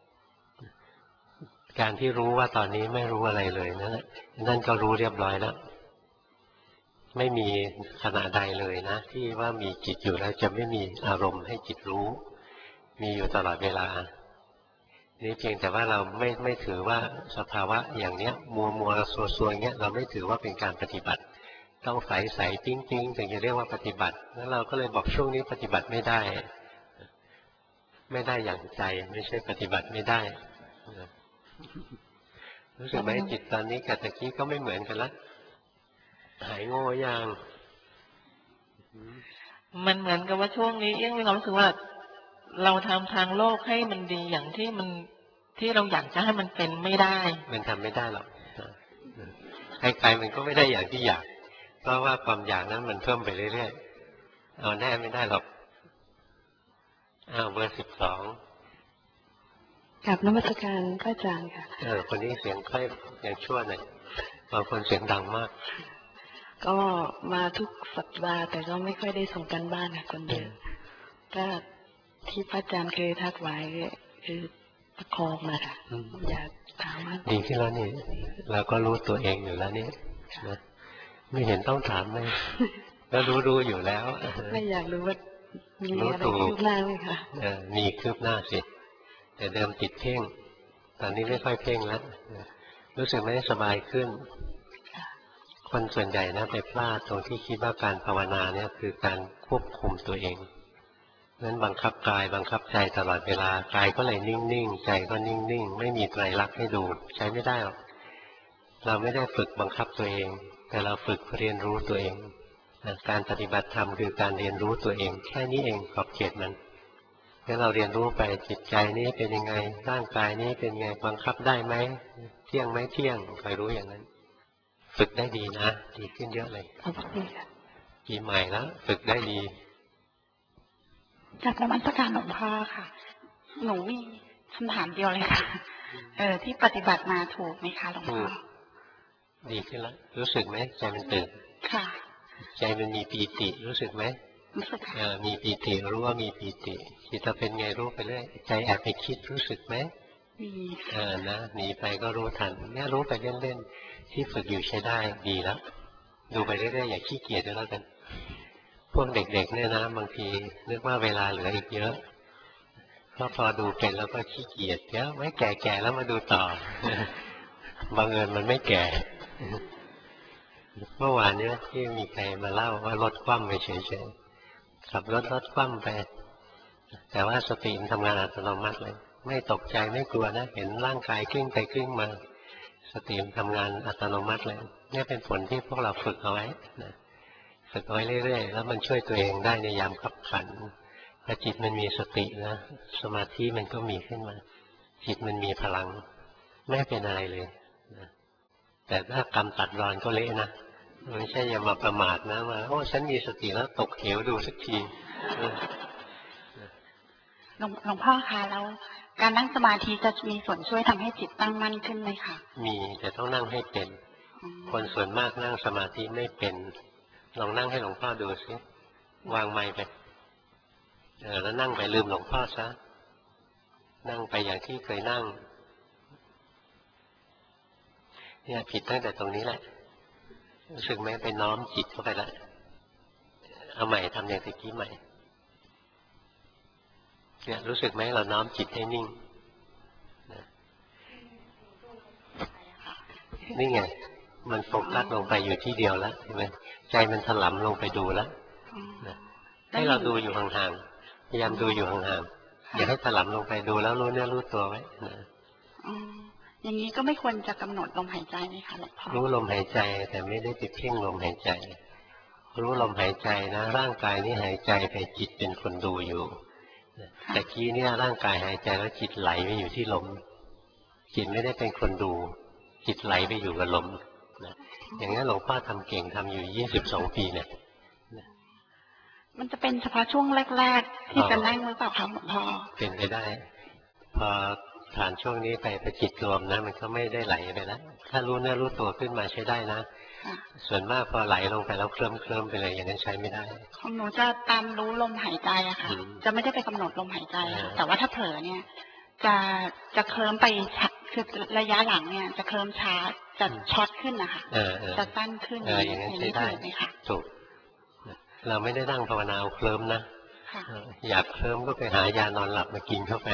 การที่รู้ว่าตอนนี้ไม่รู้อะไรเลยนั่นนั่นก็รู้เรียบร้อยแล้วไม่มีขณะใดเลยนะที่ว่ามีจิตอยู่แล้วจะไม่มีอารมณ์ให้จิตรู้มีอยู่ตลอดเวลานี่เพียงแต่ว่าเราไม่ไม่ถือว่าสภาวะอย่างเนี้ยมัวมัวซัวซัวเงี้ยเราไม่ถือว่าเป็นการปฏิบัติต้องใสใสติ้งติ้งถึงจะเรียกว่าปฏิบัติแล้วเราก็เลยบอกช่วงนี้ปฏิบัติไม่ได้ไม่ได้อย่างใจไม่ใช่ปฏิบัติไม่ได้รู้สึกไหมจิตตอนนี้กับตะกี้ก็ไม่เหมือนกันละหายโง่ยังมันเหมือนกับว่าช่วงนี้ยังมีความรู้สึกว่าเราทำทางโลกให้มันดีอย่างที่มันที่เราอยากจะให้มันเป็นไม่ได้มันทำไม่ได้หรอกใครๆมันก็ไม่ได้อย่างที่อยากเพราะว่าความอยากนั้นมันเพิ่มไปเรื่อยๆเอาแน่ไม่ได้หรอกอ้าวเบอร์สิบสองกับนมัสการพระอาจารย์ค่ะเออคนนี้เสียงค่อยอย่างชั่วหน่อยบางคนเสียงดังมากก็มาทุกสัปดาห์แต่ก็ไม่ค่อยได้ส่งกันบ้านค่ะคนเดียวก็ที่พระอาจารย์เคยทักไว้คือประคองนะคะอยากถามว่าดีขึ้นแล้วนี่เราก็รู้ตัวเองอยู่แล้วนี่นะไม่เห็นต้องถามเลยแล้วรู้รู้อยู่แล้วไม่อยากรู้ว่ามีอะไรคืบหน้าไหมคะมีคืบหน้าสิแต่เดิมติดเพ่งตอนนี้ไม่ค่อยเพ่งแล้วรู้สึกไม่สบายขึ้นคนส่วนใหญ่นะไปพลาดตรงที่คิดว่าการภาวนาเนี่ยคือการควบคุมตัวเองนั้นบังคับกายบังคับใจตลอดเวลากายก็เลยนิ่งๆใจก็นิ่งๆไม่มีไตรลักษณ์ให้ดูใช้ไม่ได้หรอกเราไม่ได้ฝึกบังคับตัวเองแต่เราฝึกเรียนรู้ตัวเองการปฏิบัติธรรมคือการเรียนรู้ตัวเองแค่นี้เองขอบเขตมันถ้าเราเรียนรู้ไปจิตใจนี้เป็นยังไงร่างกายนี้เป็นยังไงบังคับได้ไหมเที่ยงไหมเที่ยงคอยรู้อย่างนั้นฝึกได้ดีนะดีขึ้นเยอะเลยขอบคุณค่ะปีใหม่แล้วฝึกได้ดีจากนมัสการหลวงพ่อค่ะหนูมีคำถามเดียวเลยค่ะเออที่ปฏิบัติมาถูกไหมคะหลวงพ่อดีขึ้นแล้วรู้สึกไหมใจมันตื่นค่ะใจมันมีปีติรู้สึกไหมรู้สึกค่ะเออมีปีติรู้ว่ามีปีติจิตเราเป็นไงรู้ไปเรื่อยใจแอบไปคิดรู้สึกไหมมีเออนะหนีไปก็รู้ทันเนี่ยรู้ไปเล่นๆที่ฝึกอยู่ใช้ได้ดีแล้วดูไปเรื่อยๆอย่าขี้เกียจก็แล้วกันพวกเด็กๆเนี่ยนะบางทีนึกว่าเวลาเหลืออีกเยอะก็พอดูเป็นแล้วก็ขี้เกียจเดี๋ยวไว้แก่ๆแล้วมาดูต่อ บังเอิญมันไม่แก่ เมื่อวานเนี้ยที่มีใครมาเล่าว่ารถคว่ำไปเฉยๆขับรถรถคว่ำไปแต่ว่าสติมันทำงานอัตโนมัติเลยไม่ตกใจไม่กลัวนะเห็นร่างกายกลิ้งไปกลิ้งมาสติมันทำงานอัตโนมัติเลยนี่เป็นผลที่พวกเราฝึกเอาไว้นะฝึกเอาไว้เรื่อยๆแล้วมันช่วยตัวเองได้ในยามขับขันพอจิตมันมีสตินะสมาธิมันก็มีขึ้นมาจิตมันมีพลังไม่เป็นอะไรเลยนะแต่ถ้ากรรมตัดรอนก็เละนะไม่ใช่อย่ามาประมาทนะว่าโอ้ฉันมีสติแล้วตกเหวดูสักทีหลวงหลวงพ่อคะแล้วการนั่งสมาธิจะมีส่วนช่วยทำให้จิตตั้งมั่นขึ้นไหมคะมีแต่ต้องนั่งให้เป็นคนส่วนมากนั่งสมาธิไม่เป็นลองนั่งให้หลวงพ่อดูสิวางไมค์ไปเออแล้วนั่งไปลืมหลวงพ่อซะนั่งไปอย่างที่เคยนั่งเนี่ยผิดตั้งแต่ตรงนี้แหละรู้สึกไหมไปน้อมจิตเข้าไปแล้วเอาใหม่ทำอย่างตะกี้ใหม่เนี่ยรู้สึกไหมเราน้อมจิตให้นิ่งนี่ไงมันโฟกัสลงไปอยู่ที่เดียวแล้วเห็นไหมใจมันถลำลงไปดูแล้วให้เราดูอยู่ห่างๆพยายามดูอยู่ห่างๆอย่าให้ถลำลงไปดูแล้วรู้เนื้อรู้ตัวไว้นะอย่างนี้ก็ไม่ควรจะกำหนดลมหายใจไหมคะหลวงพ่อรู้ลมหายใจแต่ไม่ได้ไปเพ่งลมหายใจรู้ลมหายใจนะร่างกายนี้หายใจไปจิตเป็นคนดูอยู่แต่กี้เนี่ยร่างกายหายใจแล้วจิตไหลไปอยู่ที่ลมจิตไม่ได้เป็นคนดูจิตไหลไปอยู่กับลมนะอย่างนี้หลวงพ่อทำเก่งทำอยู่ยี่สิบสองปีเนี่ยมันจะเป็นเฉพาะช่วงแรกๆที่จะนั่งหรือเปล่าคะหลวงพ่อเป็นไปได้พอผ่านช่วงนี้ไปไปจิตรวมนะมันก็ไม่ได้ไหลไปแล้วถ้ารู้เนื้อรู้ตัวขึ้นมาใช้ได้นะส่วนมากพอไหลลงไปแล้วเคลิ้มเคลิ้มไปเลยอย่างนั้นใช้ไม่ได้ของหนูจะตามรู้ลมหายใจอะค่ะจะไม่ได้ไปกำหนดลมหายใจค่ะแต่ว่าถ้าเผลอเนี่ยจะจะเคลิ้มไปคือระยะหลังเนี่ยจะเคลิ้มช้าจะช็อตขึ้นนะคะจะสั้นขึ้นอย่างนั้นใช้ได้ไหมคะถูกเราไม่ได้นั่งภาวนาเคลิ้มนะอยากเคลิ้มก็ไปหายานอนหลับมากินเข้าไป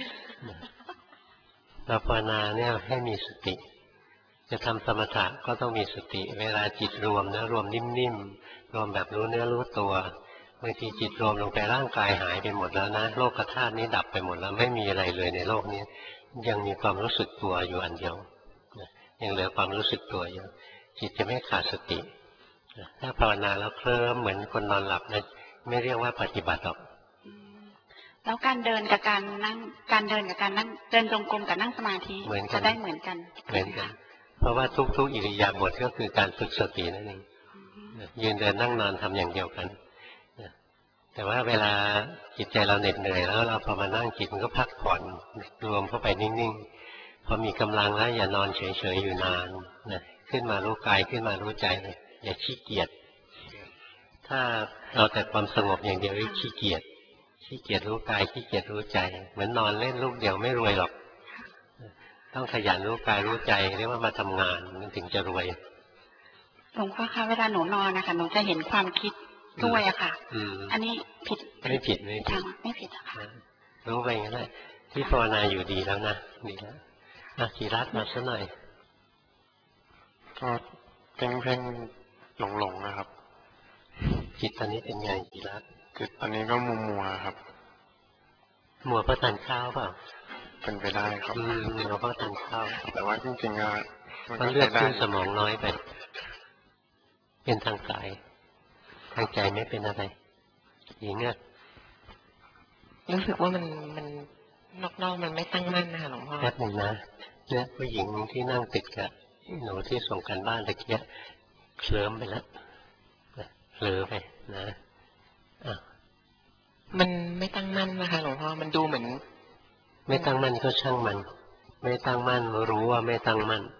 เราภาวนาเนี่ยให้มีสติจะทำสมถะก็ต้องมีสติเวลาจิตรวมนะรวมนิ่มๆรวมแบบรู้เนื้อรู้ตัวบางทีจิตรวมลงไปร่างกายหายไปหมดแล้วนะโลกธาตุนี้ดับไปหมดแล้วไม่มีอะไรเลยในโลกนี้ยังมีความรู้สึกตัวอยู่อันเดียวยังเหลือความรู้สึกตัวอยู่จิตจะไม่ขาดสติถ้าภาวนาแล้วเคลิ้มเหมือนคนนอนหลับนะไม่เรียกว่าปฏิบัติหรอกแล้วการเดินกับการนั่งการเดินกับการนั่งเดินจงกรมกับนั่งสมาธิจะได้เหมือนกันเหมือนกันเพราะว่าทุกๆอิริยาบถก็คือการฝึกสตินั่นเองยืนเดินนั่งนอนทำอย่างเดียวกันแต่ว่าเวลาจิตใจเราเหน็ดเหนื่อยแล้วเราพอมานั่งจิตมันก็พักผ่อนรวมเข้าไปนิ่งๆพอมีกำลังแล้วอย่านอนเฉยๆอยู่นานนะขึ้นมารู้กายขึ้นมารู้ใจอย่าขี้เกียจถ้าเราแต่ความสงบอย่างเดียวไม่ขี้เกียจขี้เกียจรู้กายขี้เกียจรู้ใจเหมือนนอนเล่นลูกเดียวไม่รวยหรอกต้องขยันรู้กายรู้ใจเรียกว่ามาทำงานมันถึงจะรวยหลวงพ่อคะเวลาหนูนอนนะคะหนูจะเห็นความคิดด้วยอะค่ะอันนี้ผิดไม่ผิดไม่ผิดไม่ผิดอะค่ะรู้ไปงั้นแหละที่ภาวนาอยู่ดีแล้วนะดีแล้วอาจิรัตมาสักหน่อยก็เพ่งเพ่งหลงหลงนะครับจิตตอนนี้เป็นไงจิรัตจิตตอนนี้ก็มัวมัวครับมัวเพราะทานข้าวเปล่าเป็นไปได้ครับมัวเพราะทานข้าวแต่ว่าจริงๆอะมันเลือดขึ้นสมองน้อยไปเป็นทางกายทางใจไม่เป็นอะไรอย่างเงี้ยรู้สึกว่ามันมันนอกๆมันไม่ตั้งมั่นนะคะหลวงพ่อแป๊บหนึ่งนะเนี่ยผู้หญิงที่นั่งติดกับหนูที่ส่งกันบ้านตะเกียบเคลิ้มไปแล้วเผลอไปนะอ่ะมันไม่ตั้งมั่นนะคะหลวงพ่อมันดูเหมือนไม่ตั้งมั่นก็ช่างมันไม่ตั้งมั่นรู้ว่าไม่ตั้งมั่น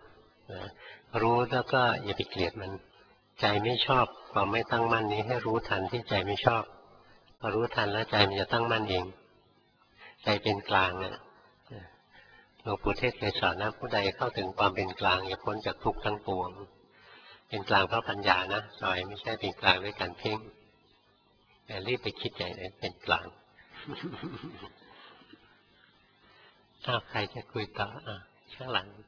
นะรู้แล้วก็อย่าไปเกลียดมันใจไม่ชอบความไม่ตั้งมั่นนี้ให้รู้ทันที่ใจไม่ชอบพอรู้ทันแล้วใจมันจะตั้งมั่นเองใจเป็นกลางเนี่ยหลวงปู่เทศเคยสอนนะผู้ใดเข้าถึงความเป็นกลางอย่าพ้นจากทุกข์ทั้งปวงเป็นกลางเพราะปัญญานะจอยไม่ใช่เป็นกลางด้วยการเพ่งแต่รีบไปคิดใหญ่เลยเป็นกลางถ้าใครจะคุยต่ออ่ะข้างหลัง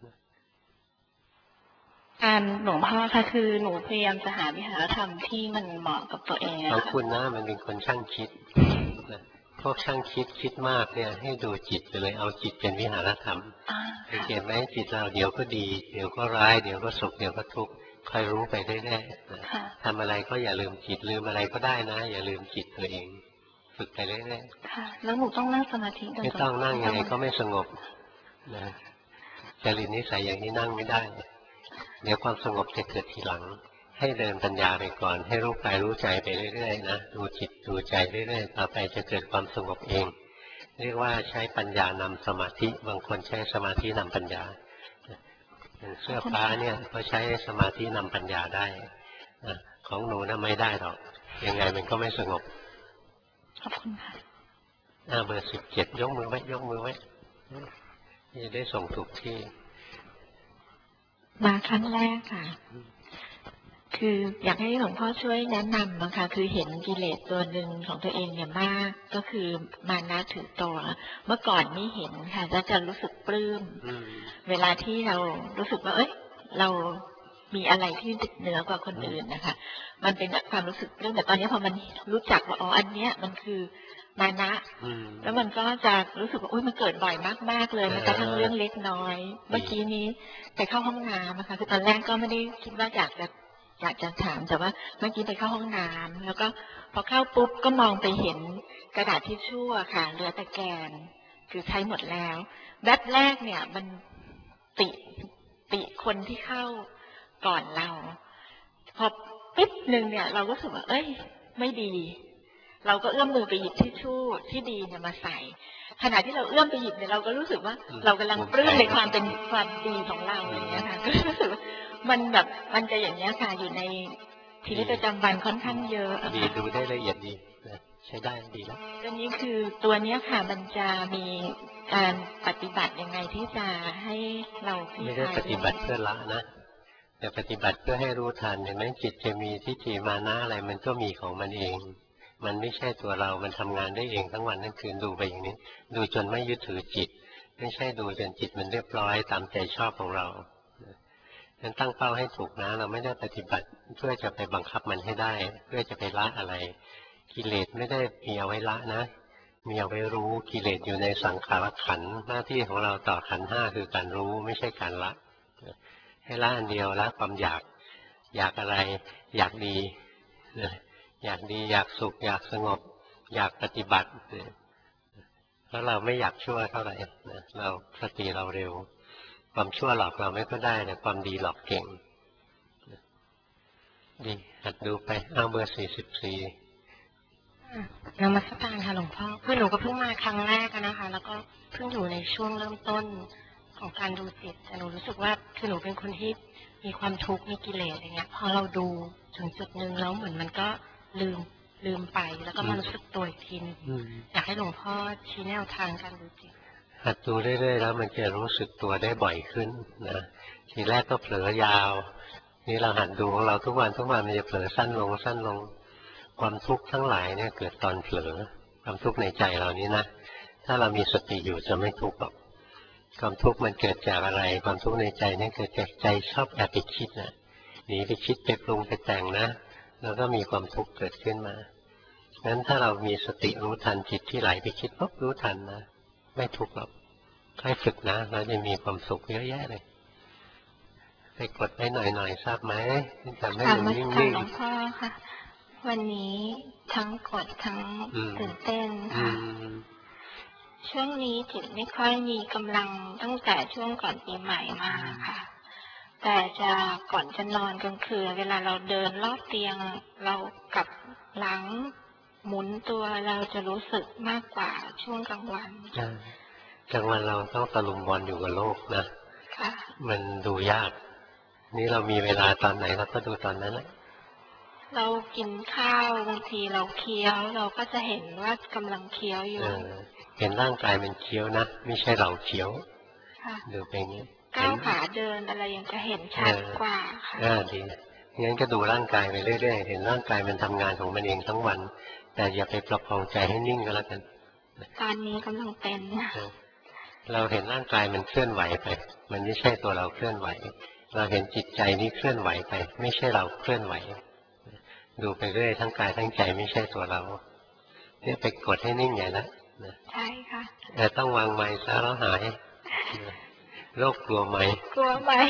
การหลวงพ่อค่ะคือหนูพยายามจะหาวิหารธรรมที่มันเหมาะกับตัวเองของคุณนะมันเป็นคนช่างคิดพวกช่างคิดคิดมากเนี่ยให้ดูจิตไปเลยเอาจิตเป็นวิหารธรรมสังเกตไหมจิตเราเดี๋ยวก็ดีเดี๋ยวก็ร้ายเดี๋ยวก็สุขเดี๋ยวก็ทุกข์คอยรู้ไปเรื่อยๆทำอะไรก็อย่าลืมจิตลืมอะไรก็ได้นะอย่าลืมจิตตัวเองฝึกไปเรื่อยๆค่ะแล้วหนูต้องนั่งสมาธิไม่ต้องนั่งยังไงก็ไม่สงบนะจริตนิสัยอย่างนี้นั่งไม่ได้เดี๋ยวความสงบจะเกิดทีหลังให้เดินปัญญาไปก่อนให้รู้กายรู้ใจไปเรื่อยๆนะดูจิตดูใจเรื่อยๆต่อไปจะเกิดความสงบเองเรียกว่าใช้ปัญญานำสมาธิบางคนใช้สมาธินำปัญญาเสื้อฟ้าเนี่ยเขาใช้สมาธินำปัญญาได้ของหนูน่ะไม่ได้หรอกยังไงมันก็ไม่สงบขอบคุณค่ะอ่าเบอร์สิบเจ็ดยกมือไว้ยกมือไว้จะได้ส่งถูกที่มาครั้งแรกค่ะคืออยากให้หลวงพ่อช่วยแนะนำนะคะคือเห็นกิเลสตัวหนึ่งของตัวเองเนี่ยมากก็คือมานะถือตัวเมื่อก่อนไม่เห็นค่ะแล้วจะรู้สึกปลื้มเวลาที่เรารู้สึกว่าเอ้ยเรามีอะไรที่เหนือกว่าคนอื่นนะคะมันเป็นความรู้สึกปลื้มแต่ตอนนี้พอมันรู้จักว่าอ๋ออันเนี้ยมันคือมานะแล้วมันก็จะรู้สึกว่าอุ้ยมันเกิดบ่อยมากๆเลยมันกระทั่งเรื่องเล็กน้อยเมื่อกี้นี้ไปเข้าห้องน้ำนะคะคือตอนแรกก็ไม่ได้คิดว่าอยากจะอยากจะถามแต่ว่าเมื่อกี้ไปเข้าห้องน้ำแล้วก็พอเข้าปุ๊บก็มองไปเห็นกระดาษทิชชู่ค่ะเหลือแต่แกนคือใช้หมดแล้วแวบแรกเนี่ยมันติติคนที่เข้าก่อนเราพอปิ๊บหนึ่งเนี่ยเราก็รู้สึกว่าเอ้ยไม่ดีเราก็เอื้อมมือไปหยิบทิชชู่ที่ดีเนี่ยมาใส่ขณะที่เราเอื้อมไปหยิบเนี่ยเราก็รู้สึกว่าเรากำลังปลื้มในความเป็นความดีของเราอย่างเงี้ยค่ะก็รู้สึกว่ามันแบบมันจะอย่างเงี้ยค่ะอยู่ในชีวิตประจำวันค่อนข้างเยอะดีดูได้ละเอียดดีใช้ได้ดีแล้วตัวนี้คือตัวเนี้ยค่ะมันจะมีการปฏิบัติยังไงที่จะให้เราไม่ได้ปฏิบัติเพื่อละนะแต่ปฏิบัติเพื่อให้รู้ทันเห็นไหมจิตจะมีทิฏฐิมานะอะไรมันก็มีของมันเองมันไม่ใช่ตัวเรามันทำงานได้เองทั้งวันทั้งคืนดูไปอย่างนี้ดูจนไม่ยึดถือจิตไม่ใช่ดูจนจิตมันเรียบร้อยตามใจชอบของเรานั้นตั้งเป้าให้ถูกนะเราไม่ได้ปฏิบัติเพื่อจะไปบังคับมันให้ได้เพื่อจะไปละอะไรกิเลสไม่ได้มีเอาไว้ละนะมีเอาไว้รู้กิเลสอยู่ในสังขารขันธ์หน้าที่ของเราต่อขันธ์ห้าคือการรู้ไม่ใช่การละให้ละอันเดียวละความอยากอยากอะไรอยากดีอยากดีอยากสุขอยากสงบอยากปฏิบัติแล้วเราไม่อยากชั่วเท่าไหร่เราสติเราเร็วความชั่วหลอกเราไม่ก็ได้แต่ความดีหลอกเก่งดีหัดดูไปเอาเบอร์สี่สิบสี่นมัสการค่ะหลวงพ่อคือหนูก็เพิ่งมาครั้งแรกนะคะแล้วก็เพิ่งอยู่ในช่วงเริ่มต้นของการดูจิตแต่หนูรู้สึกว่าคือหนูเป็นคนที่มีความทุกข์มีกิเลสอย่างเงี้ยพอเราดูถึงจุดหนึ่งแล้วเหมือนมันก็ลืมลืมไปแล้วก็มารู้สึกตัวอีกทีอยากให้หลวงพ่อชี้แนวทางการดูจิตหัดดูเรื่อยๆแล้วมันจะรู้สึกตัวได้บ่อยขึ้นนะทีแรกก็เผลอยาวนี่เราหัดดูของเราทุกวันทุกวันมันจะเผลอสั้นลงสั้นลงความทุกข์ทั้งหลายเนี่ยเกิดตอนเผลอความทุกข์ในใจเรานี้นะถ้าเรามีสติอยู่จะไม่ทุกข์หรอกความทุกข์มันเกิดจากอะไรความทุกข์ในใจนี่เกิดจากใจชอบแอบไปคิดนะหนีไปคิดไปปรุงไปแต่งนะแล้วก็มีความทุกข์เกิดขึ้นมางั้นถ้าเรามีสติรู้ทันจิตที่ไหลไปคิดปุ๊บรู้ทันนะไม่ทุกข์หรอกค่อยฝึกนะเราจะมีความสุขเยอะแยะเลยไปกดไว้หน่อยๆทราบไหมทำให้มันนิ่งๆหลวงพ่อค่ะวันนี้ทั้งกดทั้งตื่นเต้นค่ะช่วงนี้จิตไม่ค่อยมีกำลังตั้งแต่ช่วงก่อนปีใหม่มาค่ะแต่จะก่อนจะนอนกลางคืนเวลาเราเดินรอบเตียงเรากลับหลังหมุนตัวเราจะรู้สึกมากกว่าช่วงกลางวันกลางวันเราต้องตะลุมบอลอยู่กับโลกนะมันดูยากนี่เรามีเวลาตอนไหนเราก็ดูตอนนั้นแหละเรากินข้าวบางทีเราเคี้ยวเราก็จะเห็นว่ากำลังเคี้ยวอยู่เห็นร่างกายมันเคี้ยวนะไม่ใช่เราเคี้ยวดูไปอย่างนี้ก้าวขาเดินอะไรยังจะเห็นชัดกว่าค่ะอ่าดีงั้นก็ดูร่างกายไปเรื่อยๆเห็นร่างกายมันทำงานของมันเองทั้งวันแต่อย่าไปประคองใจให้นิ่งก็แล้วกันตอนนี้กำลังเป็นเราเห็นร่างกายมันเคลื่อนไหวไปมันไม่ใช่ตัวเราเคลื่อนไหวเราเห็นจิตใจนี้เคลื่อนไหวไปไม่ใช่เราเคลื่อนไหวดูไปเรื่อยทั้งกายทั้งใจไม่ใช่ตัวเราเนี่ยไปกดให้นิ่งใหญ่แล้วใช่ค่ะแต่ต้องวางไม้ซะแล้วหายโรคกลัวไหมกลัวไหม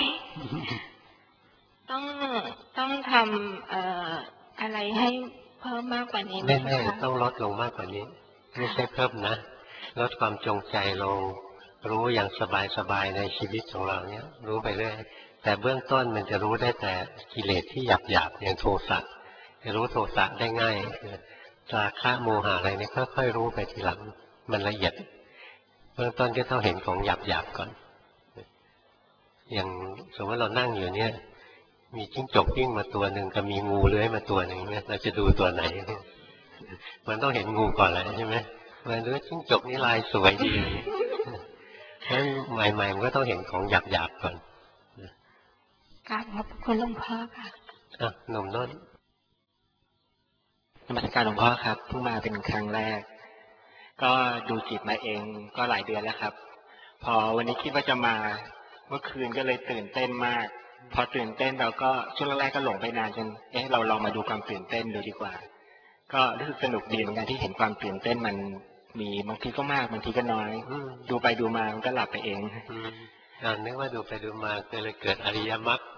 ต้องต้องทำเอ่ออะไรให้เพิ่มมากกว่านี้ไหมไม่ไม่ต้องลดลงมากกว่านี้ไม่ใช่เพิ่มนะลดความจงใจลงรู้อย่างสบายๆในชีวิตของเราเนี่ยรู้ไปเรื่อยแต่เบื้องต้นมันจะรู้ได้แต่กิเลสที่หยาบๆอย่างโทสะจะรู้โทสะได้ง่ายราคะโมหะอะไรเนี่ยค่อยๆรู้ไปทีหลังมันละเอียดเบื้องต้นก็ต้องเห็นของหยาบๆก่อนอย่างสมมติเรานั่งอยู่เนี่ยมีจิ้งจกวิ่งมาตัวหนึ่งกับมีงูเลื้อยมาตัวหนึ่งเนี่ยเราจะดูตัวไหนมันต้องเห็นงูก่อนเลยใช่ไหมมันดูจิ้งจกนี่ลายสวยดีเพราะฉะนั้นใหม่ๆมันก็ต้องเห็นของหยาบๆก่อนกราบขอบคุณหลวงพ่อค่ะอ่ะหนุ่มน้นนมัสการหลวงพ่อครับเพิ่งมาเป็นครั้งแรกก็ดูจิตมาเองก็หลายเดือนแล้วครับพอวันนี้คิดว่าจะมาเมื่อคืนก็เลยตื่นเต้นมากพอตื่นเต้นเราก็ช่วงแรกๆก็หลงไปนานจนเอ๊ะเราลองมาดูความตื่นเต้นดูดีกว่าก็รู้สึกสนุกดีเหมือนกันที่เห็นความตื่นเต้นมันมีบางทีก็มากบางทีก็น้อยดูไปดูมามันก็หลับไปเองอ่านึกว่าดูไปดูมาเลยเกิดอริยมรรค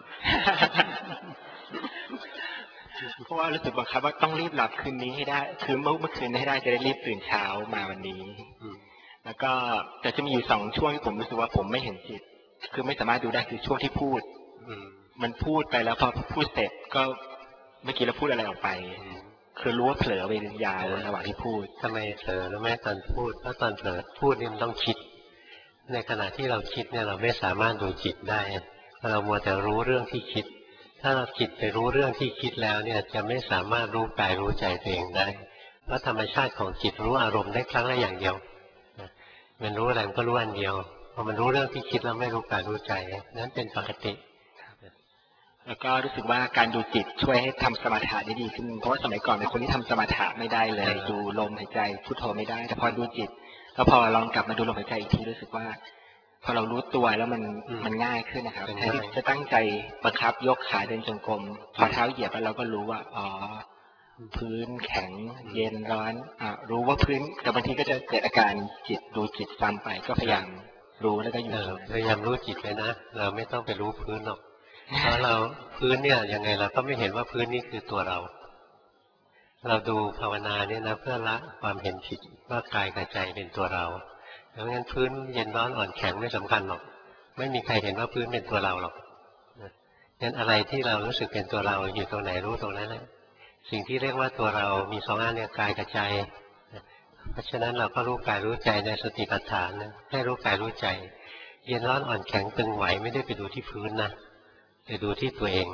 เพราะว่ารู้สึกบังคับว่าต้องรีบหลับคืนนี้ให้ได้คือเมื่อเมื่อคืนให้ได้จะได้รีบตื่นเช้ามาวันนี้แล้วก็แต่จะมีอยู่สองช่วงที่ผมรู้สึกว่าผมไม่เห็นจิตคือไม่สามารถดูได้คือช่วงที่พูดมันพูดไปแล้วพอพูดเสร็จก็เมื่อกี้เราพูดอะไรออกไปคือรู้ว่าเผลอไปยาวระหว่างที่พูดทำไมเผลอแล้วแม่ตอนพูดเพราะตอนเผลอพูดนี่มันต้องคิดในขณะที่เราคิดเนี่ยเราไม่สามารถดูจิตได้เรามัวแต่รู้เรื่องที่คิดถ้าเราจิตไปรู้เรื่องที่คิดแล้วเนี่ยจะไม่สามารถรู้กายรู้ใจตัวเองได้เพราะธรรมชาติของจิตรู้อารมณ์ได้ครั้งละอย่างเดียวมันรู้อะไรมันก็รู้อันเดียวพอมันรู้เรื่องที่คิดแล้วไม่รู้กายรู้ใจนั้นเป็นปกติแล้วก็รู้สึกว่าการดูจิตช่วยให้ทำสมาธิได้ดีขึ้นเพราะว่าสมัยก่อนเป็นคนที่ทำสมาธิไม่ได้เลยดูลมหายใจพุทโธไม่ได้แต่พอดูจิตแล้วพอลองกลับมาดูลมหายใจอีกทีรู้สึกว่าพอเรารู้ตัวแล้วมันมันง่ายขึ้นนะครับแทนที่จะตั้งใจบังคับยกขาเดินจงกรมพอเท้าเหยียบแล้วเราก็รู้ว่าอ๋อพื้นแข็งเย็นร้อนอ่ารู้ว่าพื้นแต่บางทีก็จะเกิดอาการจิตดูจิตซ้ำไปก็พยายามรู้แล้วก็อยู่พยายามรู้จิตเลยนะเราไม่ต้องไปรู้พื้นหรอกเพราะเราพื้นเนี่ยยังไงเราก็ไม่เห็นว่าพื้นนี่คือตัวเราเราดูภาวนาเนี่ยนะเพื่อละความเห็นผิดว่ากายกับใจเป็นตัวเราดังนั้นพื้นเย็นร้อนอ่อนแข็งไม่สำคัญหรอกไม่มีใครเห็นว่าพื้นเป็นตัวเราหรอกงั้นอะไรที่เรารู้สึกเป็นตัวเราอยู่ตรงไหนรู้ตรงนั้นแหละสิ่งที่เรียกว่าตัวเรามีสองอันเนี่ยกายกับใจเพราะฉะนั้นเราก็รู้กายรู้ใจในสติปัฏฐานนะให้รู้กายรู้ใจเย็นร้อนอ่อนแข็งตึงไหวไม่ได้ไปดูที่พื้นนะไปดูที่ตัวเอง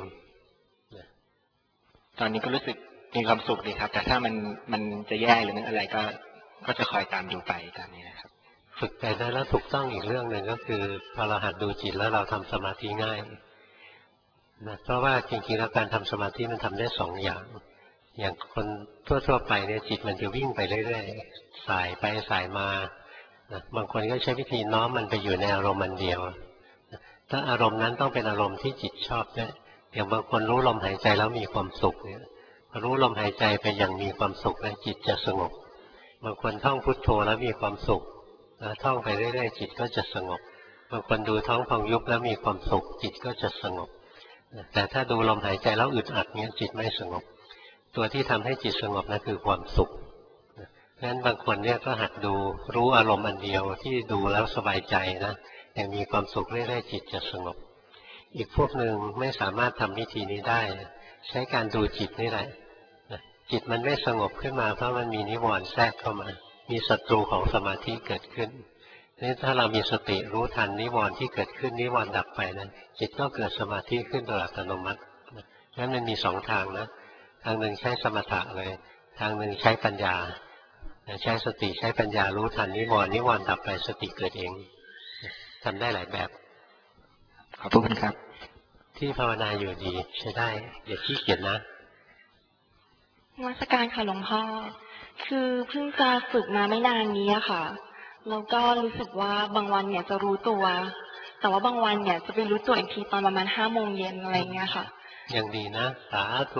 ตอนนี้ก็รู้สึกมีความสุขดีครับแต่ถ้ามันมันจะแย่หรือมันอะไรก็ก็จะคอยตามดูไปตามนี้นะครับฝึกไปได้แล้วถูกต้องอีกเรื่องหนึ่งก็คือพอเราหัดดูจิตแล้วเราทำสมาธิง่ายนะเพราะว่าจริงๆแล้วการทำสมาธิมันทำได้สองอย่างอย่างคนทั่วๆไปเนี่ยจิตมันจะวิ่งไปเรื่อยๆสายไปสายมานะบางคนก็ใช้วิธีน้อมมันไปอยู่ในอารมณ์อันเดียวถ้าอารมณ์นั้นต้องเป็นอารมณ์ที่จิตชอบด้วยอย่างบางคนรู้ลมหายใจแล้วมีความสุขเนี่ยรู้ลมหายใจไปอย่างมีความสุขแล้วจิตจะสงบบางคนท่องพุทโธแล้วมีความสุขท่องไปเรื่อยๆจิตก็จะสงบบางคนดูท้องพองยุบแล้วมีความสุขจิตก็จะสงบแต่ถ้าดูลมหายใจแล้วอึดอัดเงี้ยจิตไม่สงบตัวที่ทำให้จิตสงบนั่นคือความสุขเพราะฉะนั้นบางคนเนี่ยก็หัดดูรู้อารมณ์อันเดียวที่ดูแล้วสบายใจนะอย่างมีความสุขเรื่อยๆจิตจะสงบอีกพวกหนึ่งไม่สามารถทำวิธีนี้ได้ใช้การดูจิตนี่แหละจิตมันไม่สงบขึ้นมาเพราะมันมีนิวรณ์แทรกเข้ามามีศัตรูของสมาธิเกิดขึ้นนี่ถ้าเรามีสติรู้ทันนิวรณ์ที่เกิดขึ้นนิวรณ์ดับไปนั้นจิตก็เกิดสมาธิขึ้นโดยอัตโนมัติงั้นมันมีสองทางนะทางหนึ่งใช้สมถะเลยทางหนึ่งใช้ปัญญาใช้สติใช้ปัญญารู้ทันนิวรณ์นิวรณ์ดับไปสติเกิดเองทำได้หลายแบบขอบคุณครับที่ภาวนาอยู่ดีใช้ได้อย่าขี้เกียจนะนมัสการค่ะหลวงพ่อคือเพิ่งจะฝึกมาไม่นานนี้ค่ะแล้วก็รู้สึกว่าบางวันเนี่ยจะรู้ตัวแต่ว่าบางวันเนี่ยจะไปรู้ตัวอีกทีตอนประมาณห้าโมงเย็นอะไรเงี้ยค่ะยังดีนะสาธุ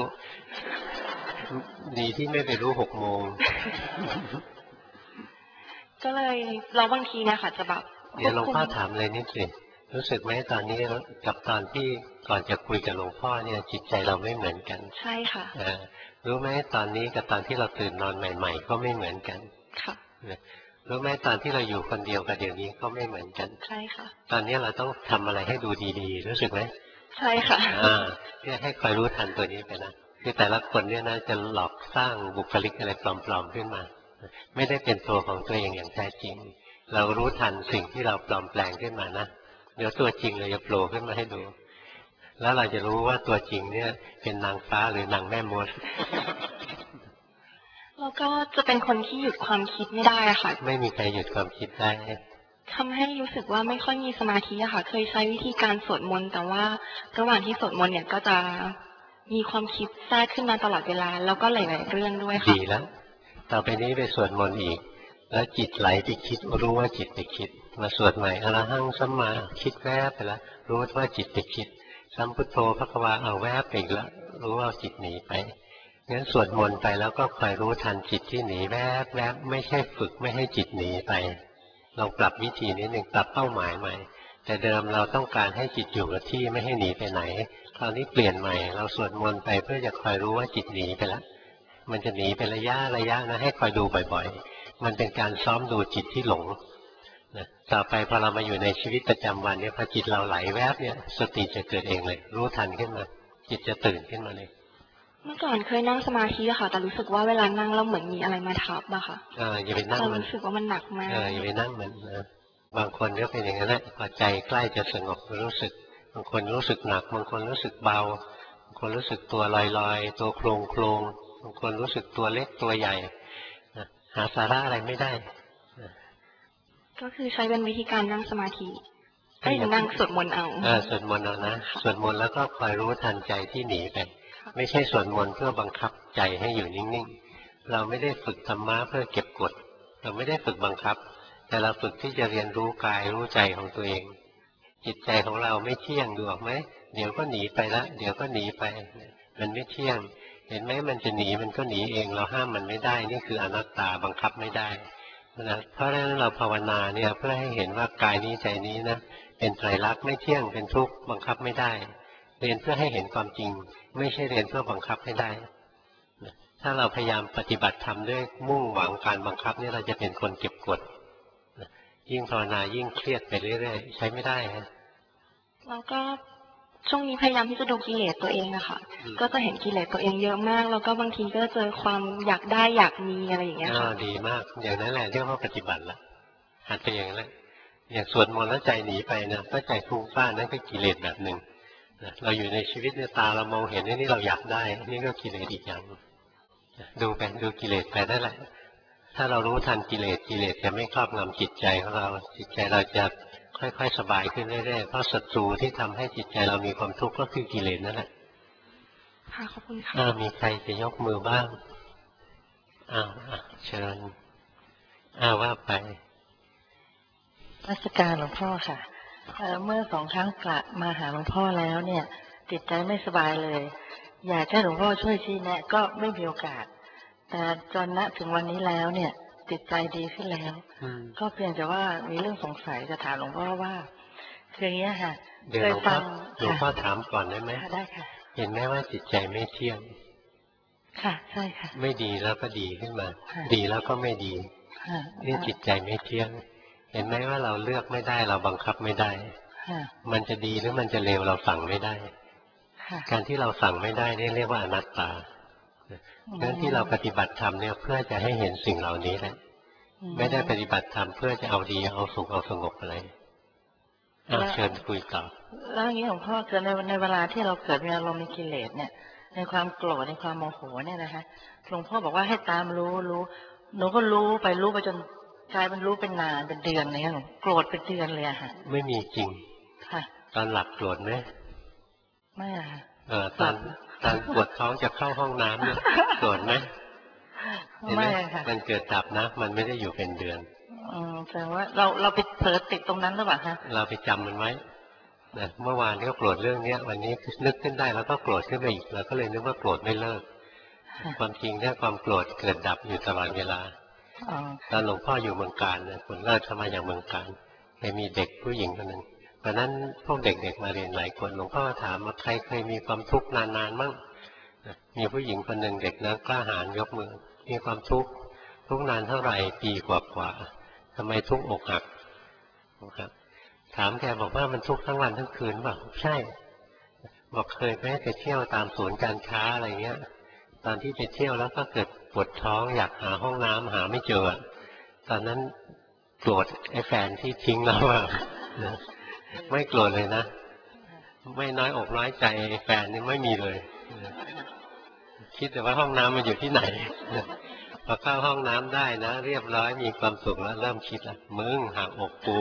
ดีที่ไม่ไปรู้หกโมงก็เลยเราบางทีเนี่ยค่ะจะแบบเดี๋ยวหลวงพ่อถามเลยนิดสิรู้สึกไหมตอนนี้กับตอนที่ก่อนจะคุยกับหลวงพ่อเนี่ยจิตใจเราไม่เหมือนกันใช่ค่ะรู้ไหมตอนนี้กับตอนที่เราตื่นนอนใหม่ๆก็ไม่เหมือนกันค่ะรู้ไหมตอนที่เราอยู่คนเดียวกับเดี๋ยวนี้ก็ไม่เหมือนกันใช่ค่ะตอนนี้เราต้องทำอะไรให้ดูดีๆรู้สึกไหมใช่ค่ะอ่าเนี่ยให้คอยรู้ทันตัวนี้ไปนะคือแต่ละคนเนี่ยนะจะหลอกสร้างบุคลิกอะไรปลอมๆขึ้นมาไม่ได้เป็นตัวของตัวเองอย่างแท้จริงเรารู้ทันสิ่งที่เราปลอมแปลงขึ้นมานะเดี๋ยวตัวจริงเราจะโผล่ขึ้นมาให้ดูแล้วเราจะรู้ว่าตัวจริงเนี่ยเป็นนางฟ้าหรือนางแม่มดแล้วก็จะเป็นคนที่หยุดความคิดไม่ได้ค่ะไม่มีใครหยุดความคิดได้ทำให้รู้สึกว่าไม่ค่อยมีสมาธิอะค่ะเคยใช้วิธีการสวดมนต์แต่ว่าระหว่างที่สวดมนต์เนี่ยก็จะมีความคิดแทรกขึ้นมาตลอดเวลาแล้วก็หลายๆเรื่องด้วยค่ะดีแล้วต่อไปนี้ไปสวดมนต์อีกแล้วจิตไหลไปคิดรู้ว่าจิตไปคิดมาสวดใหม่อรหังสัมมาคิดแวบไปแล้วรู้ว่าจิตไปคิดสัมพุทโธภควาเอาแวบไปอีกแล้วรู้ว่าจิตหนีไปงั้นสวดมนต์ไปแล้วก็คอยรู้ทันจิตที่หนีแวบแวบไม่ใช่ฝึกไม่ให้จิตหนีไปลองปรับวิธีนี้หนึ่งปรับเป้าหมายใหม่แต่เดิมเราต้องการให้จิตอยู่กับที่ไม่ให้หนีไปไหนคราวนี้เปลี่ยนใหม่เราสวดมนต์ไปเพื่อจะคอยรู้ว่าจิตหนีไปแล้วมันจะหนีเป็นระยะระยะนะให้คอยดูบ่อยๆมันเป็นการซ้อมดูจิตที่หลงนะต่อไปพอเรามาอยู่ในชีวิตประจำวันเนี่ยพอจิตเราไหลแวบเนี่ยสติจะเกิดเองเลยรู้ทันขึ้นมาจิตจะตื่นขึ้นมาเลยเมื่อก่อนเคยนั่งสมาธิอะค่ะแต่รู้สึกว่าเวลานั่งแล้วเหมือนมีอะไรมาทับอะค่ะเอออย่าไปนั่งมันรู้สึกว่ามันหนักมากเอออย่าไปนั่งมันนะบางคนก็เป็นอย่างนั้นแหละพอใจใกล้จะสงบรู้สึกบางคนรู้สึกหนักบางคนรู้สึกเบาบางคนรู้สึกตัวลอยๆตัวโครงโครงบางคนรู้สึกตัวเล็กตัวใหญ่หาสาระอะไรไม่ได้ก็คือใช้เป็นวิธีการนั่งสมาธิให้นั่งสวดมนต์เอาเออสวดมนต์เอานะสวดมนต์แล้วก็คอยรู้ทันใจที่หนีไปไม่ใช่สวดมนต์เพื่อบังคับใจให้อยู่นิ่งๆเราไม่ได้ฝึกธรรมะเพื่อเก็บกดเราไม่ได้ฝึกบังคับแต่เราฝึกที่จะเรียนรู้กายรู้ใจของตัวเองจิตใจของเราไม่เที่ยงดูออกไหมเดี๋ยวก็หนีไปละเดี๋ยวก็หนีไปมันไม่เที่ยงเห็นไหมมันจะหนีมันก็หนีเองเราห้ามมันไม่ได้นี่คืออนัตตาบังคับไม่ได้นะเพราะฉะนั้นเราภาวนาเนี่ยเพื่อให้เห็นว่ากายนี้ใจนี้นะเป็นไตรลักษณ์ไม่เที่ยงเป็นทุกข์บังคับไม่ได้เรียนเพื่อให้เห็นความจริงไม่ใช่เรียนเพื่อบังคับให้ได้ถ้าเราพยายามปฏิบัติธรรมด้วยมุ่งหวังการบังคับนี่เราจะเป็นคนเก็บกดยิ่งภาวนายิ่งเครียดไปเรื่อยๆใช้ไม่ได้ฮะแล้วก็ช่วงนี้พยายามที่จะดูกิเลสตัวเองอะค่ะก็จะเห็นกิเลสตัวเองเยอะมากแล้วก็บางทีก็เจอความอยากได้อยากมีอะไรอย่างเงี้ยค่ะดีมากอย่างนั้นแหละเรียกว่าปฏิบัติละหัดไปอย่างนั้นแหละอย่างสวดมนต์แล้วใจหนีไปนะก็ใจฟุ้งซ่านนั่นก็กิเลสแบบหนึ่งเราอยู่ในชีวิตเนี่ยตาเรามองเห็นนี่เราอยากได้นี่ก็กิเลสอีกอย่างดูไปดูกิเลสไปนั่นแหละถ้าเรารู้ทันกิเลสกิเลสจะไม่ครอบงำจิตใจของเราจิตใจเราจะค่อยๆสบายขึ้นเรื่อยๆเพราะศัตรูที่ทำให้จิตใจเรามีความทุกข์ก็คือกิเลสนั่นแหละค่ะขอบคุณค่ะมีใครจะยกมือบ้างอ้าวเชิญอ้าวว่าไปราชการหลวงพ่อค่ะเมื่อสองครั้งกลับมาหาหลวงพ่อแล้วเนี่ยจิตใจไม่สบายเลยอยากให้หลวงพ่อช่วยชี้แนะก็ไม่มีโอกาสแต่จนณถึงวันนี้แล้วเนี่ยจิตใจดีขึ้นแล้วก็เพียงแต่ว่ามีเรื่องสงสัยจะถามหลวงพ่อว่าคืออย่างนี้ค่ะเคยฟังหลวงพ่อถามก่อนได้ไหมได้ค่ะเห็นไหมว่าจิตใจไม่เที่ยงค่ะใช่ค่ะไม่ดีแล้วก็ดีขึ้นมาดีแล้วก็ไม่ดีนี่จิตใจไม่เที่ยงเห็นไหมว่าเราเลือกไม่ได้เราบังคับไม่ได้มันจะดีหรือมันจะเลวเราสั่งไม่ได้การที่เราสั่งไม่ได้นี่เรียกว่าอนัตตาดังนั้นที่เราปฏิบัติธรรมเนี่ยเพื่อจะให้เห็นสิ่งเหล่านี้แหละไม่ได้ปฏิบัติธรรมเพื่อจะเอาดีเอาสุขเอาสงบอะไรเอาเชิญคุยต่อแล้วอย่างนี้หลวงพ่อเกิดในในเวลาที่เราเกิดมีอารมณ์ในกิเลสเนี่ยในความโกรธในความโมโหเนี่ยนะคะหลวงพ่อบอกว่าให้ตามรู้รู้หนูก็รู้ไปรู้ไปจนกลายเป็นรู้เป็นนานเป็นเดือนเลยค่ะหนูโกรธเป็นเดือนเลยอะค่ะไม่มีจริงค่ะตอนหลับโกรธไหมไม่อะค่ะเออตอนตอนปวดท้องจะเข้าห้องน้ำเนี่ยโกรธไหมไม่ค่ะมันเกิดดับนะมันไม่ได้อยู่เป็นเดือนอืมแสดงว่าเราเราไปเผลอติดตรงนั้นหรือเปล่าคะเราไปจำมันไว้นะเมื่อวานก็โกรธเรื่องเนี้ยวันนี้นึกขึ้นได้แล้วก็โกรธขึ้นมาอีกเราก็เลยนึกว่าโกรธไม่เลิกความจริงเนี่ยความโกรธเกิดดับอยู่ตลอดเวลาตอนหลวงพ่ออยู่เมืองการเนี่ยคนเลิศเข้ามาจากเมืองการเคยมีเด็กผู้หญิงคนหนึ่งตอนนั้นพวกเด็กๆมาเรียนหลายคนหลวงพ่อถามว่าใครเคยมีความทุกข์นานๆมั่งมีผู้หญิงคนหนึ่งเด็กนะกล้าหาญยกมือมีความทุกข์ทุกนานเท่าไหร่ปีกว่าๆทำไมทุกข์อกหักครับถามแกบอกว่ามันทุกข์ทั้งวันทั้งคืนเปล่าใช่บอกเคยไปไปเที่ยวตามศูนย์การค้าอะไรเงี้ยตอนที่ไปเที่ยวแล้วก็เกิดปวดท้องอยากหาห้องน้ำหาไม่เจอตอนนั้นโกรธไอ้แฟนที่ทิ้งเราอะไม่โกรธเลยนะไม่น้อยอกน้อยใจไอ้แฟนนี่ไม่มีเลยคิดแต่ว่าห้องน้ำมันอยู่ที่ไหนพอเข้าห้องน้ำได้นะเรียบร้อยมีความสุขแล้วเริ่มคิดแล้วมึงหักอกกู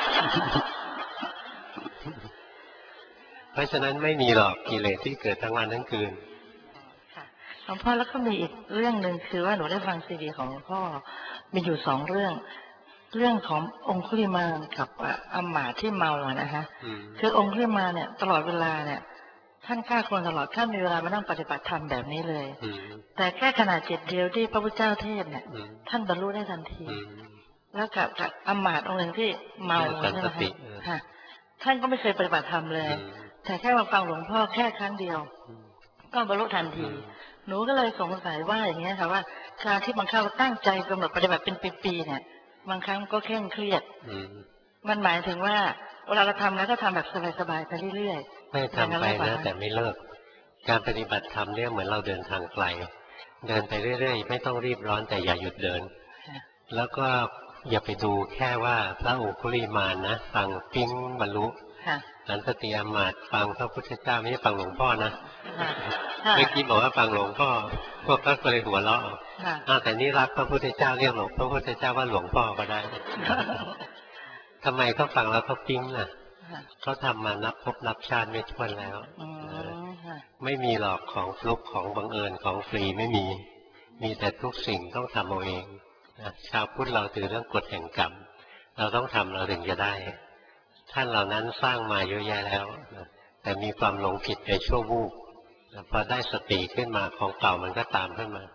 เพราะฉะนั้นไม่มีหรอกกิเลสที่เกิดทั้งวันทั้งคืนค่ะหลวงพ่อแล้วก็มีอีกเรื่องหนึ่งคือว่าหนูได้ฟังซีดีของหลวงพ่อมีอยู่สองเรื่องเรื่องขององคุลิมานกับอำมาตย์ที่เมาอะนะคะคือองคุลิมานเนี่ยตลอดเวลาเนี่ยท่านฆ่าคนตลอดท่านมีเวลามานั่งปฏิบัติธรรมแบบนี้เลยแต่แค่ขนาดจิตเดียวที่พระพุทธเจ้าเทศเนี่ยท่านบรรลุได้ทันทีแล้วกับกับอำมาตย์องค์หนึ่งที่เมาใช่ไหมคะท่านก็ไม่เคยปฏิบัติธรรมเลยแต่แค่มาฟังหลวงพ่อแค่ครั้งเดียวก็บรรลุทันทีหนูก็เลยสงสัยว่าอย่างเงี้ยค่ะว่าการที่บางครั้งเราตั้งใจกำหนดปฏิบัติเป็นปีๆเนี่ยบางครั้งก็เคร่งเครียดมันหมายถึงว่าเวลาเราทำแล้วก็ทำแบบสบายๆไปเรื่อยๆไม่ทำไปนะแต่ไม่เลิกการปฏิบัติธรรมเนี่ยเหมือนเราเดินทางไกลเดินไปเรื่อยๆไม่ต้องรีบร้อนแต่อย่าหยุดเดินแล้วก็อย่าไปดูแค่ว่าพระองคุลิมานนะฟังปิ้งบรรลุสันตติอมาตย์ฟังพระพุทธเจ้าไม่ใช่ฟังหลวงพ่อนะเมื่อกี้บอกว่าฟังหลวงพ่อพวกก็เลยหัวเราะอ้าวแต่นี่รักพระพุทธเจ้าเรียกหลวงพระพุทธเจ้าว่าหลวงพ่อก็ได้ทำไมเขาฟังแล้วเขาปิ้งน่ะเขาทำมานับพบนับชาติไม่ถ้วนแล้วไม่มีหรอกของฟลุกของบังเอิญของฟรีไม่มีมีแต่ทุกสิ่งต้องทำเอาเองชาวพุทธเราถือเรื่องกฎแห่งกรรมเราต้องทำเราถึงจะได้ท่านเหล่านั้นสร้างมาเยอะแยะแล้วแต่มีความหลงผิดไปชั่ววูบพอได้สติขึ้นมาของเก่ามันก็ตามขึ้นมา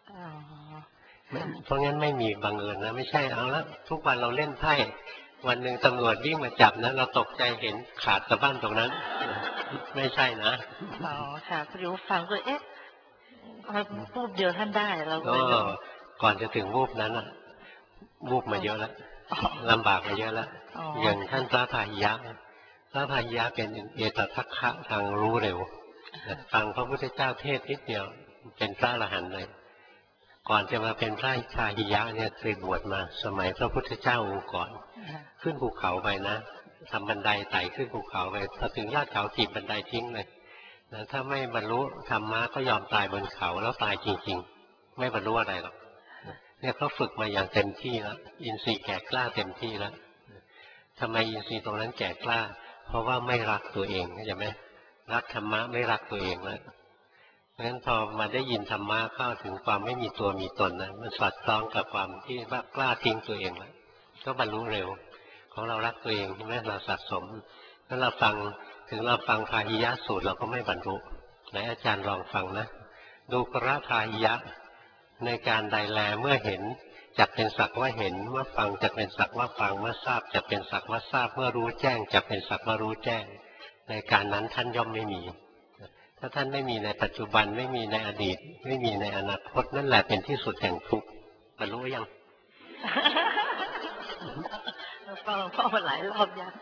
เพราะงั้นไม่มีบังเอิญนะไม่ใช่เอาละทุกวันเราเล่นไพ่วันหนึ่งตำรวจวิ่งมาจับนะเราตกใจเห็นขาดสะบั้นตรงนั้นไม่ใช่นะอ๋อค่ะพอดีฟังก็เอ๊ะวูบเดียวท่านได้เราก็ก่อนจะถึงวูบนั้นอ่ะวูบมาเยอะแล้วลำบากมาเยอะแล้วอย่างท่านพระพาหิยะพระพาหิยะเป็นเอตทัคคะทางรู้เร็วฟังพระพุทธเจ้าเทศนิดเดียวเป็นพระอรหันต์เลยก่อนจะมาเป็นพระพาหิยะเนี่ยเคยบวชมาสมัยพระพุทธเจ้าองค์ก่อนขึ้นภูเขาไปนะทำบันไดไต่ขึ้นภูเขาไปพอถึงยอดเขาถีบบันไดทิ้งเลยนะถ้าไม่บรรลุธรรมะก็ยอมตายบนเขาแล้วตายจริงๆไม่บรรลุอะไรหรอกเนี่ยเขาฝึกมาอย่างเต็มที่แล้วอินทรีย์แก่กล้าเต็มที่แล้วทำไมอินทรีย์ตรงนั้นแก่กล้าเพราะว่าไม่รักตัวเองเข้าใจไหมรักธรรมะไม่รักตัวเองแล้วเพราะฉะนั้นพอมาได้ยินธรรมะเข้าถึงความไม่มีตัวมีตนนะมันสอดคล้องกับความที่ว่ากล้าทิ้งตัวเองแล้วก็บรรลุเร็วของเรารักตัวเองใช่ไหมเราสะสมถ้าเราฟังถึงเราฟังพาหิยะสูตรเราก็ไม่บรรลุไหนอาจารย์ลองฟังนะดูกระพาหิยะในการใดแลเมื่อเห็นจักเป็นสักว่าเห็นเมื่อฟังจักเป็นสักว่าฟังเมื่อทราบจักเป็นสักว่าทราบเมื่อรู้แจ้งจักเป็นสักว่ารู้แจ้งในการนั้นท่านย่อมไม่มีถ้าท่านไม่มีในปัจจุบันไม่มีในอดีตไม่มีในอนาคตนั่นแหละเป็นที่สุดแห่งทุกข์บรรลุยังฟังหลวงพ่อมาหลายรอบยัง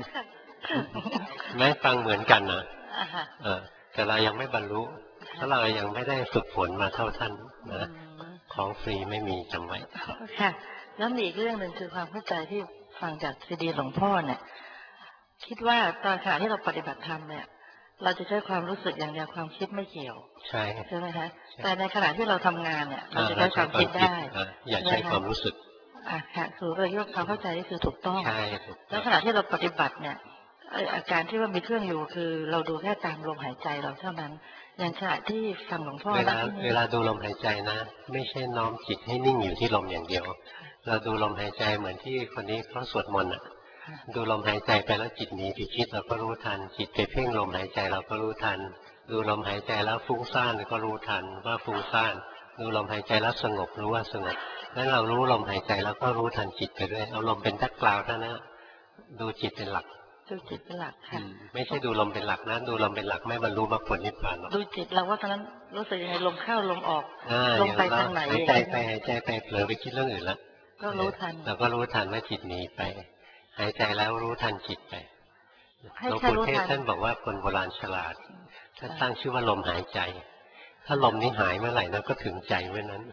แม้ฟังเหมือนกันนะเออแต่เรายังไม่บรรลุถ้าเรายังไม่ได้ฝึกฝนมาเท่าท่านนะของฟรีไม่มีจำไว้ค่ะแล้วมีอีกเรื่องหนึ่งคือความเข้าใจที่ฟังจากซีดีหลวงพ่อเนี่ยคิดว่าตอนขณะที่เราปฏิบัติธรรมเนี่ยเราจะใช้ความรู้สึกอย่างเดียวความคิดไม่เกี่ยวใช่ใช่ไหมคะแต่ในขณะที่เราทำงานเนี่ยเราจะใช้ความคิดได้อย่าใช้ความรู้สึกอ่ะค่ะคือเรื่องความเข้าใจนี่คือถูกต้องใช่แล้วขณะที่เราปฏิบัติเนี่ยอาการที่ว่ามีเครื่องอยู่คือเราดูแค่ตามลมหายใจเราเท่านั้นอย่างขณะที่ฟังหลวงพ่อเวลาเวลาดูลมหายใจนะไม่ใช่น้อมจิตให้นิ่งอยู่ที่ลมอย่างเดียวเราดูลมหายใจเหมือนที่คนนี้เขาสวดมนต์อ่ะดูลมหายใจไปแล้วจิตหนีไปคิดเราก็รู้ทันจิตไปเพ่งลมหายใจเราก็รู้ทันดูลมหายใจแล้วฟุ้งซ่านก็รู้ทันว่าฟุ้งซ่านดูลมหายใจแล้วสงบรู้ว่าสงบงั้นเรารู้ลมหายใจแล้วก็รู้ทันจิตไปด้วยเอาลมเป็นแบ็คกราวด์เท่านั้นดูจิตเป็นหลักดูจิตเป็นหลักค่ะไม่ใช่ดูลมเป็นหลักนะดูลมเป็นหลักไม่บรรลุมรรคผลนิพพานหรอกดูจิตเราว่าตอนนั้นรู้สึกยังไงลมเข้าลมออกลมไปทางไหนหายใจไปหายใจไปเผลอไปคิดเรื่องอื่นแล้วก็รู้ทันเราก็รู้ทันว่าจิตหนีไปหายใจแล้วรู้ทันจิตไปหลวงปู่เทศท่านบอกว่าคนโบราณฉลาดท่านตั้งชื่อว่าลมหายใจถ้าลมนี้หายเมื่อไหร่นั้นก็ถึงใจเมื่อนั้น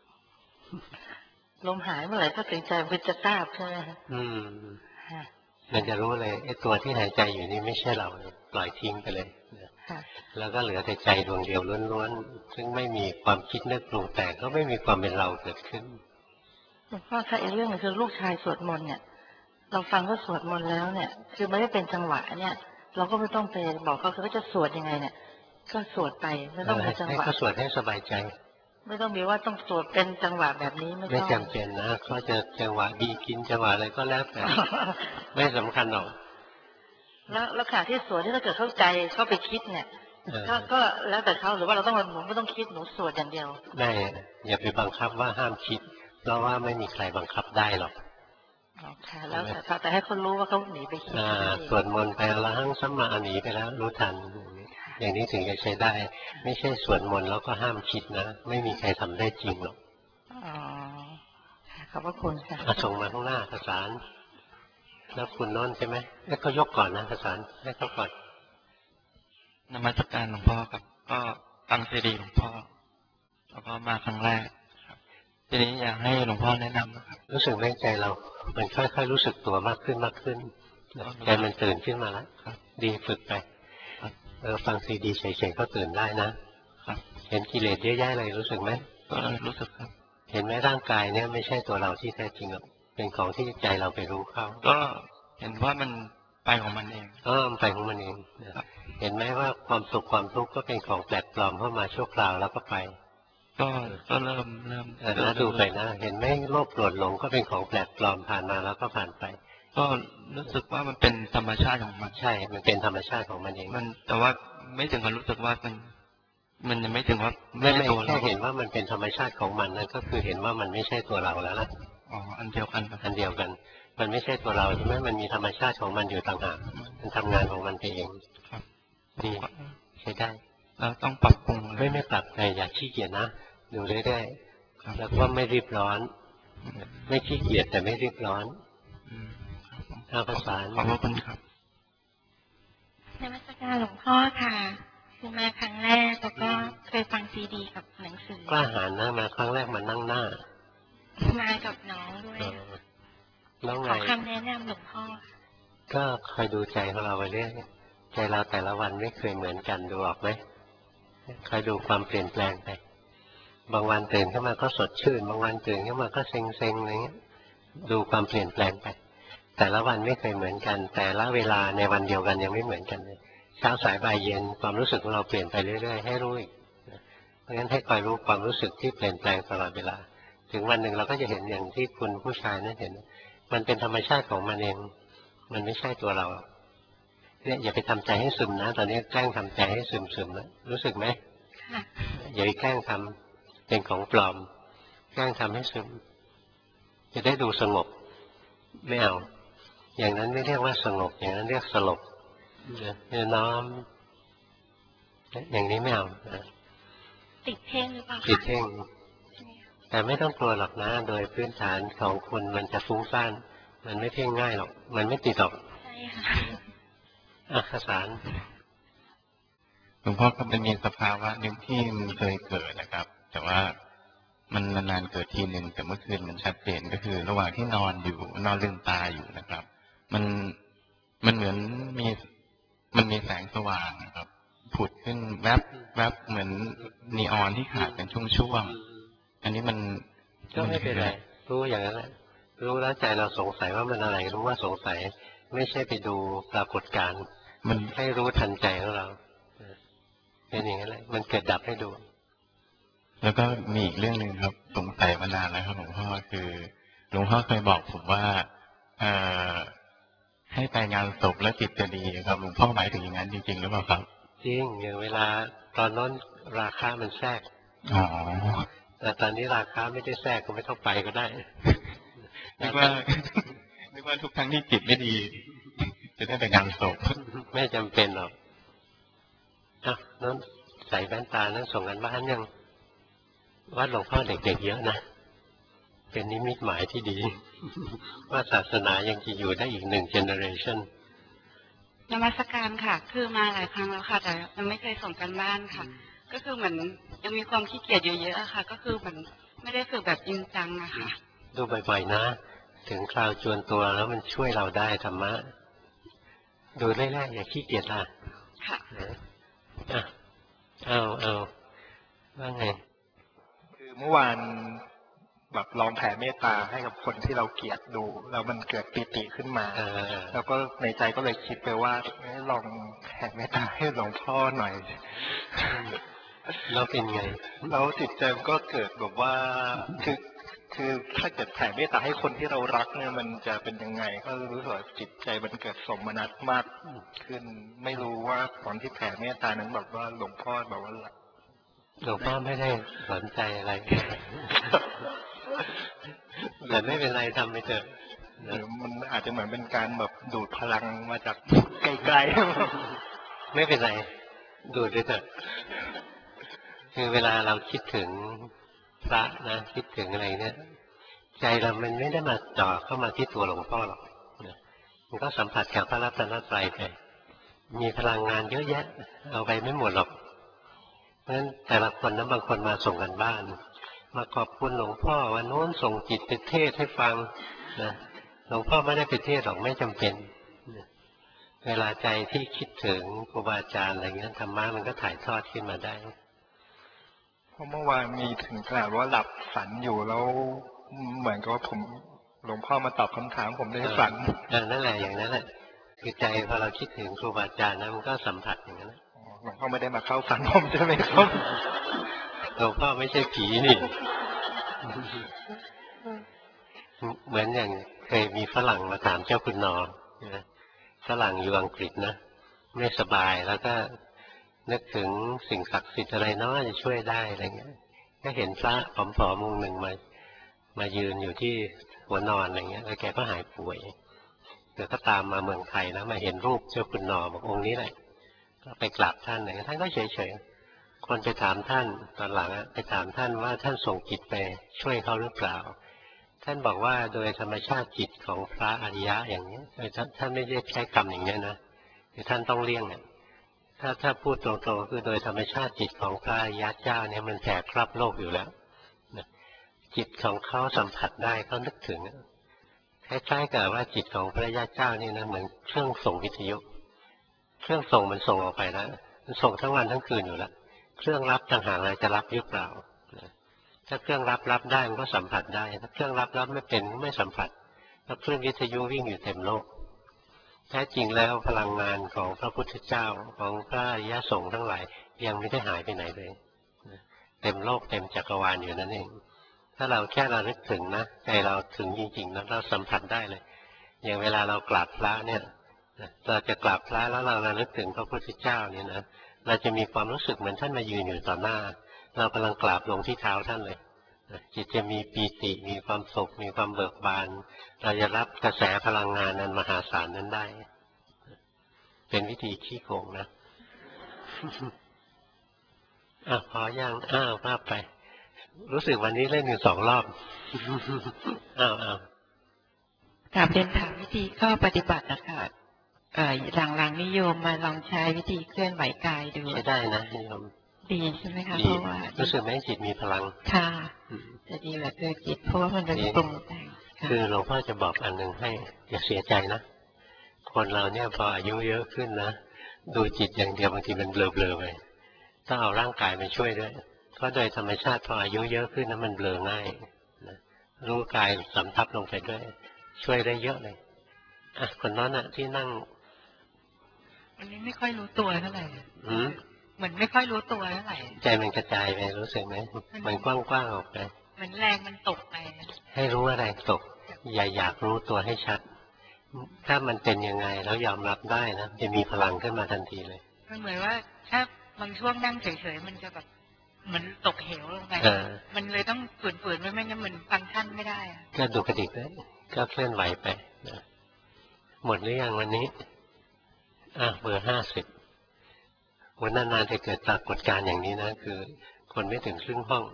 ลมหายเมื่อไหร่ก็ถึงใจมันจะทราบใช่ไหมอืมมันจะรู้เลยไอ้ตัวที่หายใจอยู่นี่ไม่ใช่เราปล่อยทิ้งไปเลยแล้วก็เหลือแต่ใจดวงเดียวล้วนๆซึ่งไม่มีความคิดนึกปรุงแต่งก็ไม่มีความเป็นเราเกิดขึ้นหลวงพ่อคะอีกเรื่องนึงคือลูกชายสวดมนต์เนี่ยเราฟังเขาสวดมนต์แล้วเนี่ยคือไม่ได้เป็นจังหวะเนี่ยเราก็ไม่ต้องไปบอกเขาเขาจะสวดยังไงเนี่ยก็สวดไปไม่ต้องเป็นจังหวะให้เขาสวดให้สบายใจไม่ต้องมีว่าต้องสวดเป็นจังหวะแบบนี้ไม่ต้องไม่จำเป็นนะเขาจะจังหวะดีกินจังหวะอะไรก็แล้วแต่ไม่สำคัญหรอกแล้วแล้วขณะที่สวดที่ถ้าเกิดเข้าใจเข้าไปคิดเนี่ยก็ก็แล้วแต่เขาหรือว่าเราต้องหนูไม่ต้องคิดหนูสวดอย่างเดียวได้อย่าไปบังคับว่าห้ามคิดเพราะว่าไม่มีใครบังคับได้หรอกค่ะแล้วแต่แต่ให้เขารู้ว่าเขาหนีไปคิดสวดมนต์ไปแล้วทั้งสัมมาหนีไปแล้วรู้ทันอย่างนี้ถึงจะใช้ได้ไม่ใช่สวดมนต์แล้วก็ห้ามคิดนะไม่มีใครทำได้จริงหรอกอ๋อขอบพระคุณค่ะส่งมาข้างหน้าภาษาแล้วคุณน้นใช่ไหมให้เขายกก่อนนะภาษาให้เขาก่อนนมัสการหลวงพ่อครับก็ฟังซีดีหลวงพ่อแล้วก็มาครั้งแรกครับทีนี้อยากให้หลวงพ่อแนะนำนะครับรู้สึกไหมใจเรามันค่อยๆรู้สึกตัวมากขึ้นมากขึ้นใจมันตื่นขึ้นมาแล้วดีฝึกไปเออฟังซีดีเฉยๆก็ตื่นได้นะครับเห็นกิเลสเยอะแยะเลยรู้สึกไหมก็รู้สึกครับเห็นไหมร่างกายเนี่ยไม่ใช่ตัวเราที่แท้จริงหรอกเป็นของที่ใจเราไปรู้เข้าก็เห็นว่ามันไปของมันเองเออมันไปของมันเองเห็นไหมว่าความสุขความทุกข์ก็เป็นของแปลกปลอมเข้ามาชั่วคราวแล้วก็ไปก็ก็เริ่มเริ่มแล้วดูไปนะเห็นไหมโลภโกรธหลงก็เป็นของแปลกปลอมผ่านมาแล้วก็ผ่านไปก็รู้สึกว่ามันเป็นธรรมชาติของมันใช่มันเป็นธรรมชาติของมันเองมันแต่ว่าไม่ถึงกับรู้สึกว่ามันมันยังไม่ถึงว่าไม่ไม่แค่เห็นว่ามันเป็นธรรมชาติของมันนั่นก็คือเห็นว่ามันไม่ใช่ตัวเราแล้วล่ะอ๋ออันเดียวกันอันเดียวกันมันไม่ใช่ตัวเราใช่ไหมมันมีธรรมชาติของมันอยู่ต่างหากมันทำงานของมันไปเองครับดีใช้ได้เราต้องปรับปรุงไม่ไม่ปรับแต่อย่าขี้เกียจนะดูเรื่อยๆแล้วก็ไม่รีบร้อนไม่ขี้เกียจแต่ไม่รีบร้อนเอาภาษาขอบคุณครับนมัสการหลวงพ่อค่ะคือมาครั้งแรกแล้วก็เคยฟังซีดีกับหนังสือกล้าหาญนะมาครั้งแรกมานั่งหน้ามากับน้องด้วยน้องไงขอคำแนะนำหลวงพ่อก็คอยดูใจของเราไปเรื่อยใจเราแต่ละวันไม่เคยเหมือนกันดูออกไหมคอยดูความเปลี่ยนแปลงไปบางวันตื่นขึ้นมาก็สดชื่นบางวันตื่นขึ้นมาก็เซ็งๆอะไรเงี้ยดูความเปลี่ยนแปลงไปแต่ละวันไม่เคยเหมือนกันแต่ละเวลาในวันเดียวกันยังไม่เหมือนกันเลยเช้าสายบ่ายเย็นความรู้สึกของเราเปลี่ยนไปเรื่อยๆให้รู้อีกเพราะงั้นให้คอยรู้ความรู้สึกที่เปลี่ยนแปลงตลอดเวลาถึงวันหนึ่งเราก็จะเห็นอย่างที่คุณผู้ชายนั้นเห็นมันเป็นธรรมชาติของมันเองมันไม่ใช่ตัวเราเนี่ยอย่าไปทำใจให้ซึมนะตอนนี้แกล้งทำใจให้ซึมซึมนะรู้สึกไหมอย่าไปแกล้งทำเป็นของปลอมแกล้งทำให้ซึมจะได้ดูสงบไม่เอาอย่างนั้นไม่เรียกว่าสงบอย่างนั้นเรียกสลบเนี่ยน้อมอย่างนี้ไม่เอาติดเพ่งหรือเปล่าติดเพ่งแต่ไม่ต้องกลัวหรอกนะโดยพื้นฐานของคุณมันจะฟุ้งซ่านมันไม่เพ่งง่ายหรอกมันไม่ติดหรอกใช่ค่ะอ่ะภาษาหลวงพ่อก็เป็นมีสภาวะหนึ่งที่มันเคยเกิดนะครับแต่ว่ามันนานๆเกิดทีหนึ่งแต่เมื่อคืนมันชัดเจนก็คือ ระหว่างที่นอนอยู่นอนลืมตาอยู่นะครับ มันมันเหมือนมีมันมีแสงสว่างนะครับผุดขึ้นแวบแวบเหมือนนีออนที่ขาดเป็นช่วงๆอันนี้มันก็ไม่เป็นไรรู้อย่างนั้นแหละรู้แล้วใจเราสงสัยว่ามันอะไรรู้ว่าสงสัยไม่ใช่ไปดูปรากฏการณ์มันให้รู้ทันใจของเราเป็นอย่างนั้นแหละมันเกิดดับให้ดูแล้วก็มีอีกเรื่องหนึ่งครับสงสัยมานานแล้วครับหลวงพ่อคือหลวงพ่อเคยบอกผมว่าเอ่อให้ไปงานศพแล้วจิตจะดีครับหลวงพ่อหมายถึงอย่างนั้นจริงๆหรือเปล่าครับจริงอย่างเวลาตอนนั้นราคามันแทรกอ๋อแต่ตอนนี้ราคาไม่ได้แทรกก็ไม่ต้องไปก็ได้นึกว่านึกว่าทุกครั้งที่จิตไม่ดีจะได้ไปงานศพไม่จำเป็นหรอกอ่ะนั้นใส่แว่นตานั้นส่งกันบ้านยังวัดหลวงพ่อเด็กๆเยอะนะเป็นนิมิตหมายที่ดีว่าศาสนายังจะอยู่ได้อีกหนึ่งเจเนอเรชันนมัสการค่ะคือมาหลายครั้งแล้วค่ะแต่ยังไม่เคยส่งกันบ้านค่ะก็คือเหมือนยังมีความขี้เกียจอยู่เยอะค่ะก็คือเหมือนไม่ได้ฝึกแบบจริงจังอะค่ะดูบ่อยๆนะถึงคราวจวนตัวแล้วมันช่วยเราได้ธรรมะดูแรกๆอย่าขี้เกียจล่ะค่ะอ่ะเอาเอาว่าไงคือเมื่อวานแบบลองแผ่เมตตาให้กับคนที่เราเกลียดดูแล้วมันเกิดปิติขึ้นมาแล้วก็ในใจก็เลยคิดไปว่าลองแผ่เมตตาให้หลวงพ่อหน่อยแล้วเป็นไงแล้วจิตใจก็เกิดแบบว่าคือคือถ้าเกิดแผ่เมตตาให้คนที่เรารักเนี่ยมันจะเป็นยังไงก็รู้สึกจิตใจมันเกิดสมนัตมากขึ้นไม่รู้ว่าตอนที่แผ่เมตตานั้นแบบว่าหลวงพ่อแบบว่าหลวงพ่อไม่ได้สนใจอะไรแต่ไม่เป็นไรทำไปเถอะหรือมันอาจจะเหมือนเป็นการแบบดูดพลังมาจากไกลๆไม่เป็นไรดูดไปเถอะคือเวลาเราคิดถึงพระนะคิดถึงอะไรเนี่ยใจเรามันไม่ได้มาจ่อเข้ามาที่ตัวหลวงพ่อหรอกมันก็สัมผัสกับพระรัตนตรัยไปมีพลังงานเยอะแยะเอาไปไม่หมดหรอกเพราะฉะนั้นแต่ละคนนั้นบางคนมาส่งกันบ้านมาขอบคุณหลวงพ่อวันโน้นส่งจิตไปเทศให้ฟังนะหลวงพ่อไม่ได้ไปเทศหรอกไม่จำเป็นเวลาใจที่คิดถึงครูบาอาจารย์อะไรเงี้ยธรรมะมันก็ถ่ายทอดขึ้นมาได้เพราะเมื่อวานมีถึงขนาดว่าหลับฝันอยู่แล้วเหมือนกับผมหลวงพ่อมาตอบคำถามผมได้ฝันนั่นแหละอย่างนั้นแหละคือใจพอเราคิดถึงครูบาอาจารย์นะมันก็สัมผัสอย่างนั้นหลวงพ่อไม่ได้มาเข้าฝันผมใช่ไหมครับหลวงพ่อไม่ใช่ผีนี่เหมือนอย่างเคยมีฝรั่งมาถามเจ้าคุณนอนะฝรั่งอยู่อังกฤษนะไม่สบายแล้วก็นึกถึงสิ่งศักดิ์สิทธิ์อะไรเนาะจะช่วยได้อะไรเงี้ยก็เห็นพระผอมๆองค์หนึ่งมามายืนอยู่ที่หัวนอนอะไรเงี้ยแล้วแกก็หายป่วยเดี๋ยวก็ตามมาเมืองไทยแล้วมาเห็นรูปเจ้าคุณนอบอกองค์นี้แหละก็ไปกราบท่านอะไรท่านก็เฉยๆคนไปถามท่านตอนหลังไปถามท่านว่าท่านส่งจิตไปช่วยเขาหรือเปล่าท่านบอกว่าโดยธรรมชาติจิตของพระอริยะอย่างนี้ท่านไม่ได้ใช้คำอย่างนี้นะคือท่านต้องเลี่ยงเนี่ยถ้าถ้าพูดตรงๆคือโดยธรรมชาติจิตของพระอริยะเจ้าเนี่ยมันแผ่ครอบโลกอยู่แล้วจิตของเขาสัมผัสได้เขานึกถึงคล้ายๆกับว่าจิตของพระอริยะเจ้านี่นะเหมือนเครื่องส่งวิทยุเครื่องส่งมันส่งออกไปแล้วมันส่งทั้งวันทั้งคืนอยู่แล้วเครื่องรับต่างหากอะไรจะรับหรือเปล่าถ้าเครื่องรับรับได้มันก็สัมผัสได้ถ้าเครื่องรับรับไม่เป็นไม่สัมผัสถ้าเครื่องวิทยุวิ่งอยู่เต็มโลกแท้จริงแล้วพลังงานของพระพุทธเจ้าของพระอริยสงฆ์ทั้งหลายยังไม่ได้หายไปไหนเลยเต็มโลกเต็มจักรวาลอยู่นั่นเองถ้าเราแค่ระลึกถึงนะใจเราถึงจริงๆแล้วเราสัมผัสได้เลยอย่างเวลาเรากราบพระเนี่ยเราจะกราบพระแล้วเราระลึกถึงพระพุทธเจ้าเนี่ยนะเราจะมีความรู้สึกเหมือนท่านมายืนอยู่ต่อหน้าเรากำลังกราบลงที่เท้าท่านเลยจิตจะมีปีติมีความสุขมีความเบิกบานเราจะรับกระแสพลังงานนั้นมหาศาลนั้นได้เป็นวิธีขี้โกงนะอ่ะพอยังอ้าวภาพไปรู้สึกวันนี้เล่นอยู่สองรอบอ้าวอ้าวกลับเรียนถามวิธีข้อปฏิบัตินะคะหลังๆนิยมมาลองใช้วิธีเคลื่อนไหวกายดูใช้ได้นะนิยมดีใช่ไหมคะดีเพราะว่ารู้สึกไหมจิตมีพลังค่ะจะดีแบบเออจิตเพราะว่ามันเป็นปรุงแต่งค่ะคือหลวงพ่อจะบอกอันหนึ่งให้อย่าเสียใจนะคนเราเนี่ยพออายุเยอะขึ้นนะดูจิตอย่างเดียวบางทีมันเบลอๆไปต้องเอาร่างกายมาช่วยด้วยเพราะโดยธรรมชาติพออายุเยอะขึ้นนะมันเบลอง่ายนะรู้กายสำทับลงไปด้วยช่วยได้เยอะเลยอ่ะคนนั้นอ่ะที่นั่งวันนี้ไม่ค่อยรู้ตัวเท่าไหร่อืมเหมือนไม่ค่อยรู้ตัวเท่าไหร่ใจมันกระจายไปรู้สึกไหมมันกว้างๆออกไปเหมือนแรงมันตกไปให้รู้อะไรตกอย่าอยากรู้ตัวให้ชัดถ้ามันเป็นยังไงแล้วยอมรับได้นะจะมีพลังขึ้นมาทันทีเลยมันเหมือนว่าถ้าบางช่วงนั่งเฉยๆมันจะแบบเหมือนตกเหวลงไปเออมันเลยต้องฝืนๆไว้ไม่งั้นมันฟังก์ชันไม่ได้อะก็ดูกระดิกได้ก็เคลื่อนไหวไปนะหมดหรือยังวันนี้อ่ะเบอร์ห้าสิบวันนานๆจะเกิดปรากฏการณ์อย่างนี้นะคือคนไม่ถึงครึ่งห้อง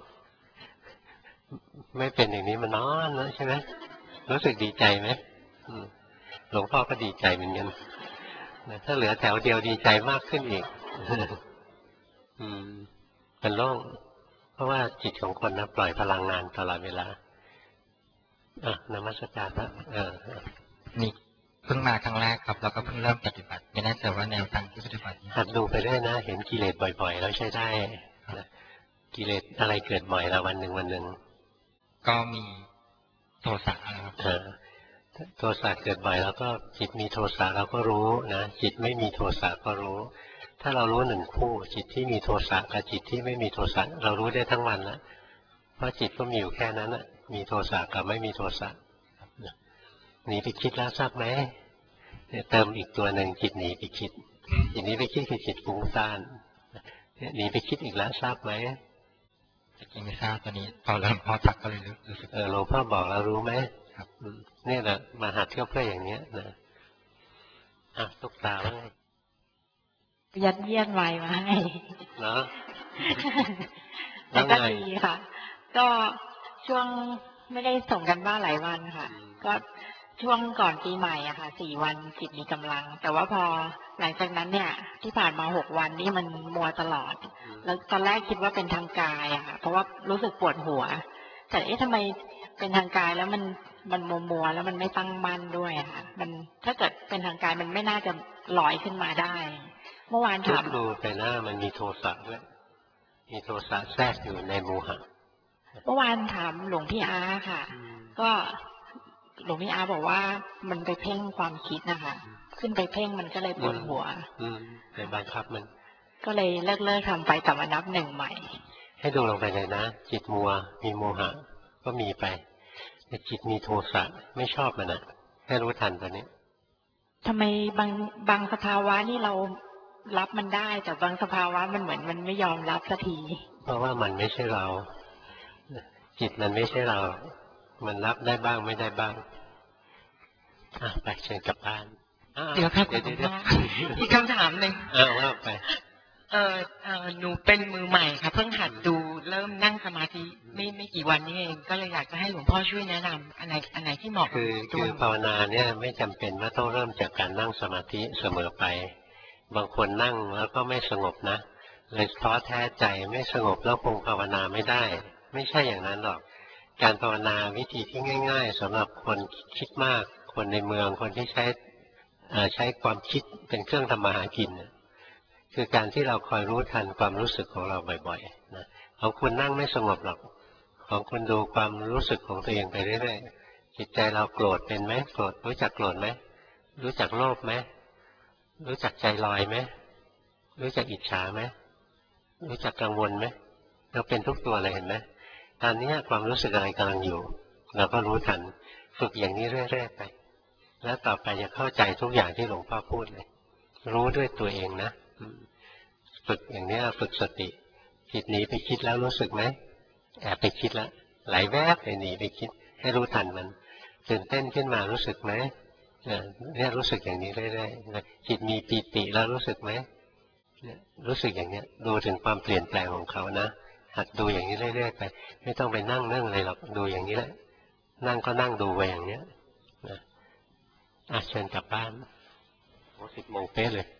ไม่เป็นอย่างนี้มันนอนนะใช่ไหมรู้สึกดีใจไหมอืมหลวงพ่อก็ดีใจเหมือนกันนะถ้าเหลือแถวเดียวดีใจมากขึ้นอีก อืมมันโล่งเพราะว่าจิตของคนนะปล่อยพลังงานตลอดเวลาอ่ะนมัสการพระเออนี่เพิ่งมาครั้งแรกครับแล้วก็เพิ่งเริ่มปฏิบัติไม่แน่ใจว่าแนวทางที่ปฏิบัติหัดดูไปเรื่อยนะเห็นกิเลสบ่อยๆแล้วใช้ได้นะกิเลสอะไรเกิดบ่อยละวันหนึ่งวันหนึ่งก็มีโทสะนะครับเออโทสะเกิดบ่อยแล้วก็จิตมีโทสะเราก็รู้นะจิตไม่มีโทสะก็รู้ ถ้าเรารู้หนึ่งคู่จิตที่มีโทสะกับจิตที่ไม่มีโทสะเรารู้ได้ทั้งวันแล้วเพราะจิตก็มีอยู่แค่นั้นน่ะมีโทสะกับไม่มีโทสะหนีไปคิดแล้วทราบไหมเนี่ยเติมอีกตัวหนึ่งจิตหนีไปคิดจิตหนีไปคิดคือจิตฟุ้งซ่านเนี่ยหนีไปคิดอีกแล้วทราบไหมยังไม่ทราบตอนนี้พอหลวงพ่อทักก็เลยรู้สึกเออหลวงพ่อบอกแล้วรู้ไหมครับเนี่ยแหละมาหัดเที่ยวเพื่ออย่างเนี้ยนะอ่ะตุ๊กตาว่าไงยัดเยียดไว้มาให้เนาะแต่ก็ดีค่ะ ก็ช่วงไม่ได้ส่งกันบ้านหลายวันค่ะ ก็ช่วงก่อนปีใหม่อะค่ะสี่วันจิตมีกำลัง แต่ว่าพอหลังจากนั้นเนี่ย ที่ผ่านมาหกวันนี่มันมัวตลอด แล้วตอนแรกคิดว่าเป็นทางกายอะค่ะ เพราะว่ารู้สึกปวดหัว แต่เอ๊ะทำไมเป็นทางกายแล้วมันมันมัวมัวแล้วมันไม่ตั้งมั่นด้วยอะค่ะ มันถ้าเกิดเป็นทางกายมันไม่น่าจะลอยขึ้นมาได้ เมื่อวานถามดูไปหน้ามันมีโทสะด้วยมีโทสะแทรกอยู่ในโมหะเมื่อวานถามหลวงพี่อาค่ะ ก็หลวงพี่อาบอกว่ามันไปเพ่งความคิดนะคะ ขึ้นไปเพ่งมันก็เลยปวดหัวอืมไปบังคับมันก็เลยเลิกเลิกทำไปแต่มานับหนึ่งใหม่ให้ดูลงไปเลยนะจิตมัวมีโมหะก็มีไปแต่จิตมีโทสะไม่ชอบมันอ่ะให้รู้ทันตัวนี้ทำไมบางบางสภาวะนี่เรารับมันได้ แต่บางสภาวะมันเหมือนมันไม่ยอมรับสักทีเพราะว่ามันไม่ใช่เรา จิตมันไม่ใช่เรา มันรับได้บ้างไม่ได้บ้างอ่ะไปเชิญกลับบ้านเดี๋ยวครับเดี๋ยวคุณเดี๋ยวพ่ออีกคำถามหนึ่งอ้าวว่าไปเออเออหนูเป็นมือใหม่ค่ะเพิ่งหัดดูเริ่มนั่งสมาธิไม่ไม่กี่วันนี้เองก็เลยอยากจะให้หลวงพ่อช่วยแนะนำอันไหนอันไหนที่เหมาะกับคือตัคืวอภาวนาเนี่ยไม่จำเป็นว่าต้องเริ่มจากการนั่งสมาธิเสมอไป บางคนนั่งแล้วก็ไม่สงบนะเลยท้อแท้ใจไม่สงบแล้วคงภาวนาไม่ได้ ไม่ใช่อย่างนั้นหรอก การภาวนาวิธีที่ง่าย ๆสำหรับคนคิดมาก คนในเมืองคนที่ใช้ใช้ความคิดเป็นเครื่องทำมาหากินคือการที่เราคอยรู้ทันความรู้สึกของเราบ่อยๆนะของคุณนั่งไม่สงบหรอกของคุณดูความรู้สึกของตัวเองไปเรื่อยๆจิตใจเราโกรธเป็นไหมโกรธรู้จักโกรธไหมรู้จักโลภไหมรู้จักใจลอยไหมรู้จักอิจฉาไหมรู้จักกังวลไหมเราเป็นทุกตัวเลยเห็นไหมตอนนี้ความรู้สึกอะไรกำลังอยู่เราก็รู้ทันฝึกอย่างนี้เรื่อยๆไปแล้วต่อไปจะเข้าใจทุกอย่างที่หลวงพ่อพูดเลยรู้ด้วยตัวเองนะฝึกอย่างนี้ฝึกสติจิตหนีไปคิดแล้วรู้สึกไหมแอบไปคิดแล้วไหลแวบไปหนีไปคิดให้รู้ทันมันตื่นเต้นขึ้นมารู้สึกไหมเนี่ยรู้สึกอย่างนี้เรื่อยๆจิตมีปีติแล้วรู้สึกไหมเนี่ยรู้สึกอย่างเนี้ยดูถึงความเปลี่ยนแปลงของเขานะหัดดูอย่างนี้เรื่อยๆไปไม่ต้องไปนั่งนั่งเลยหรอกดูอย่างนี้แหละนั่งก็นั่งดูไปอย่างเนี้ยนะอ่ะเชิญกลับบ้านโอ้สิบโมงเป๊ะเลย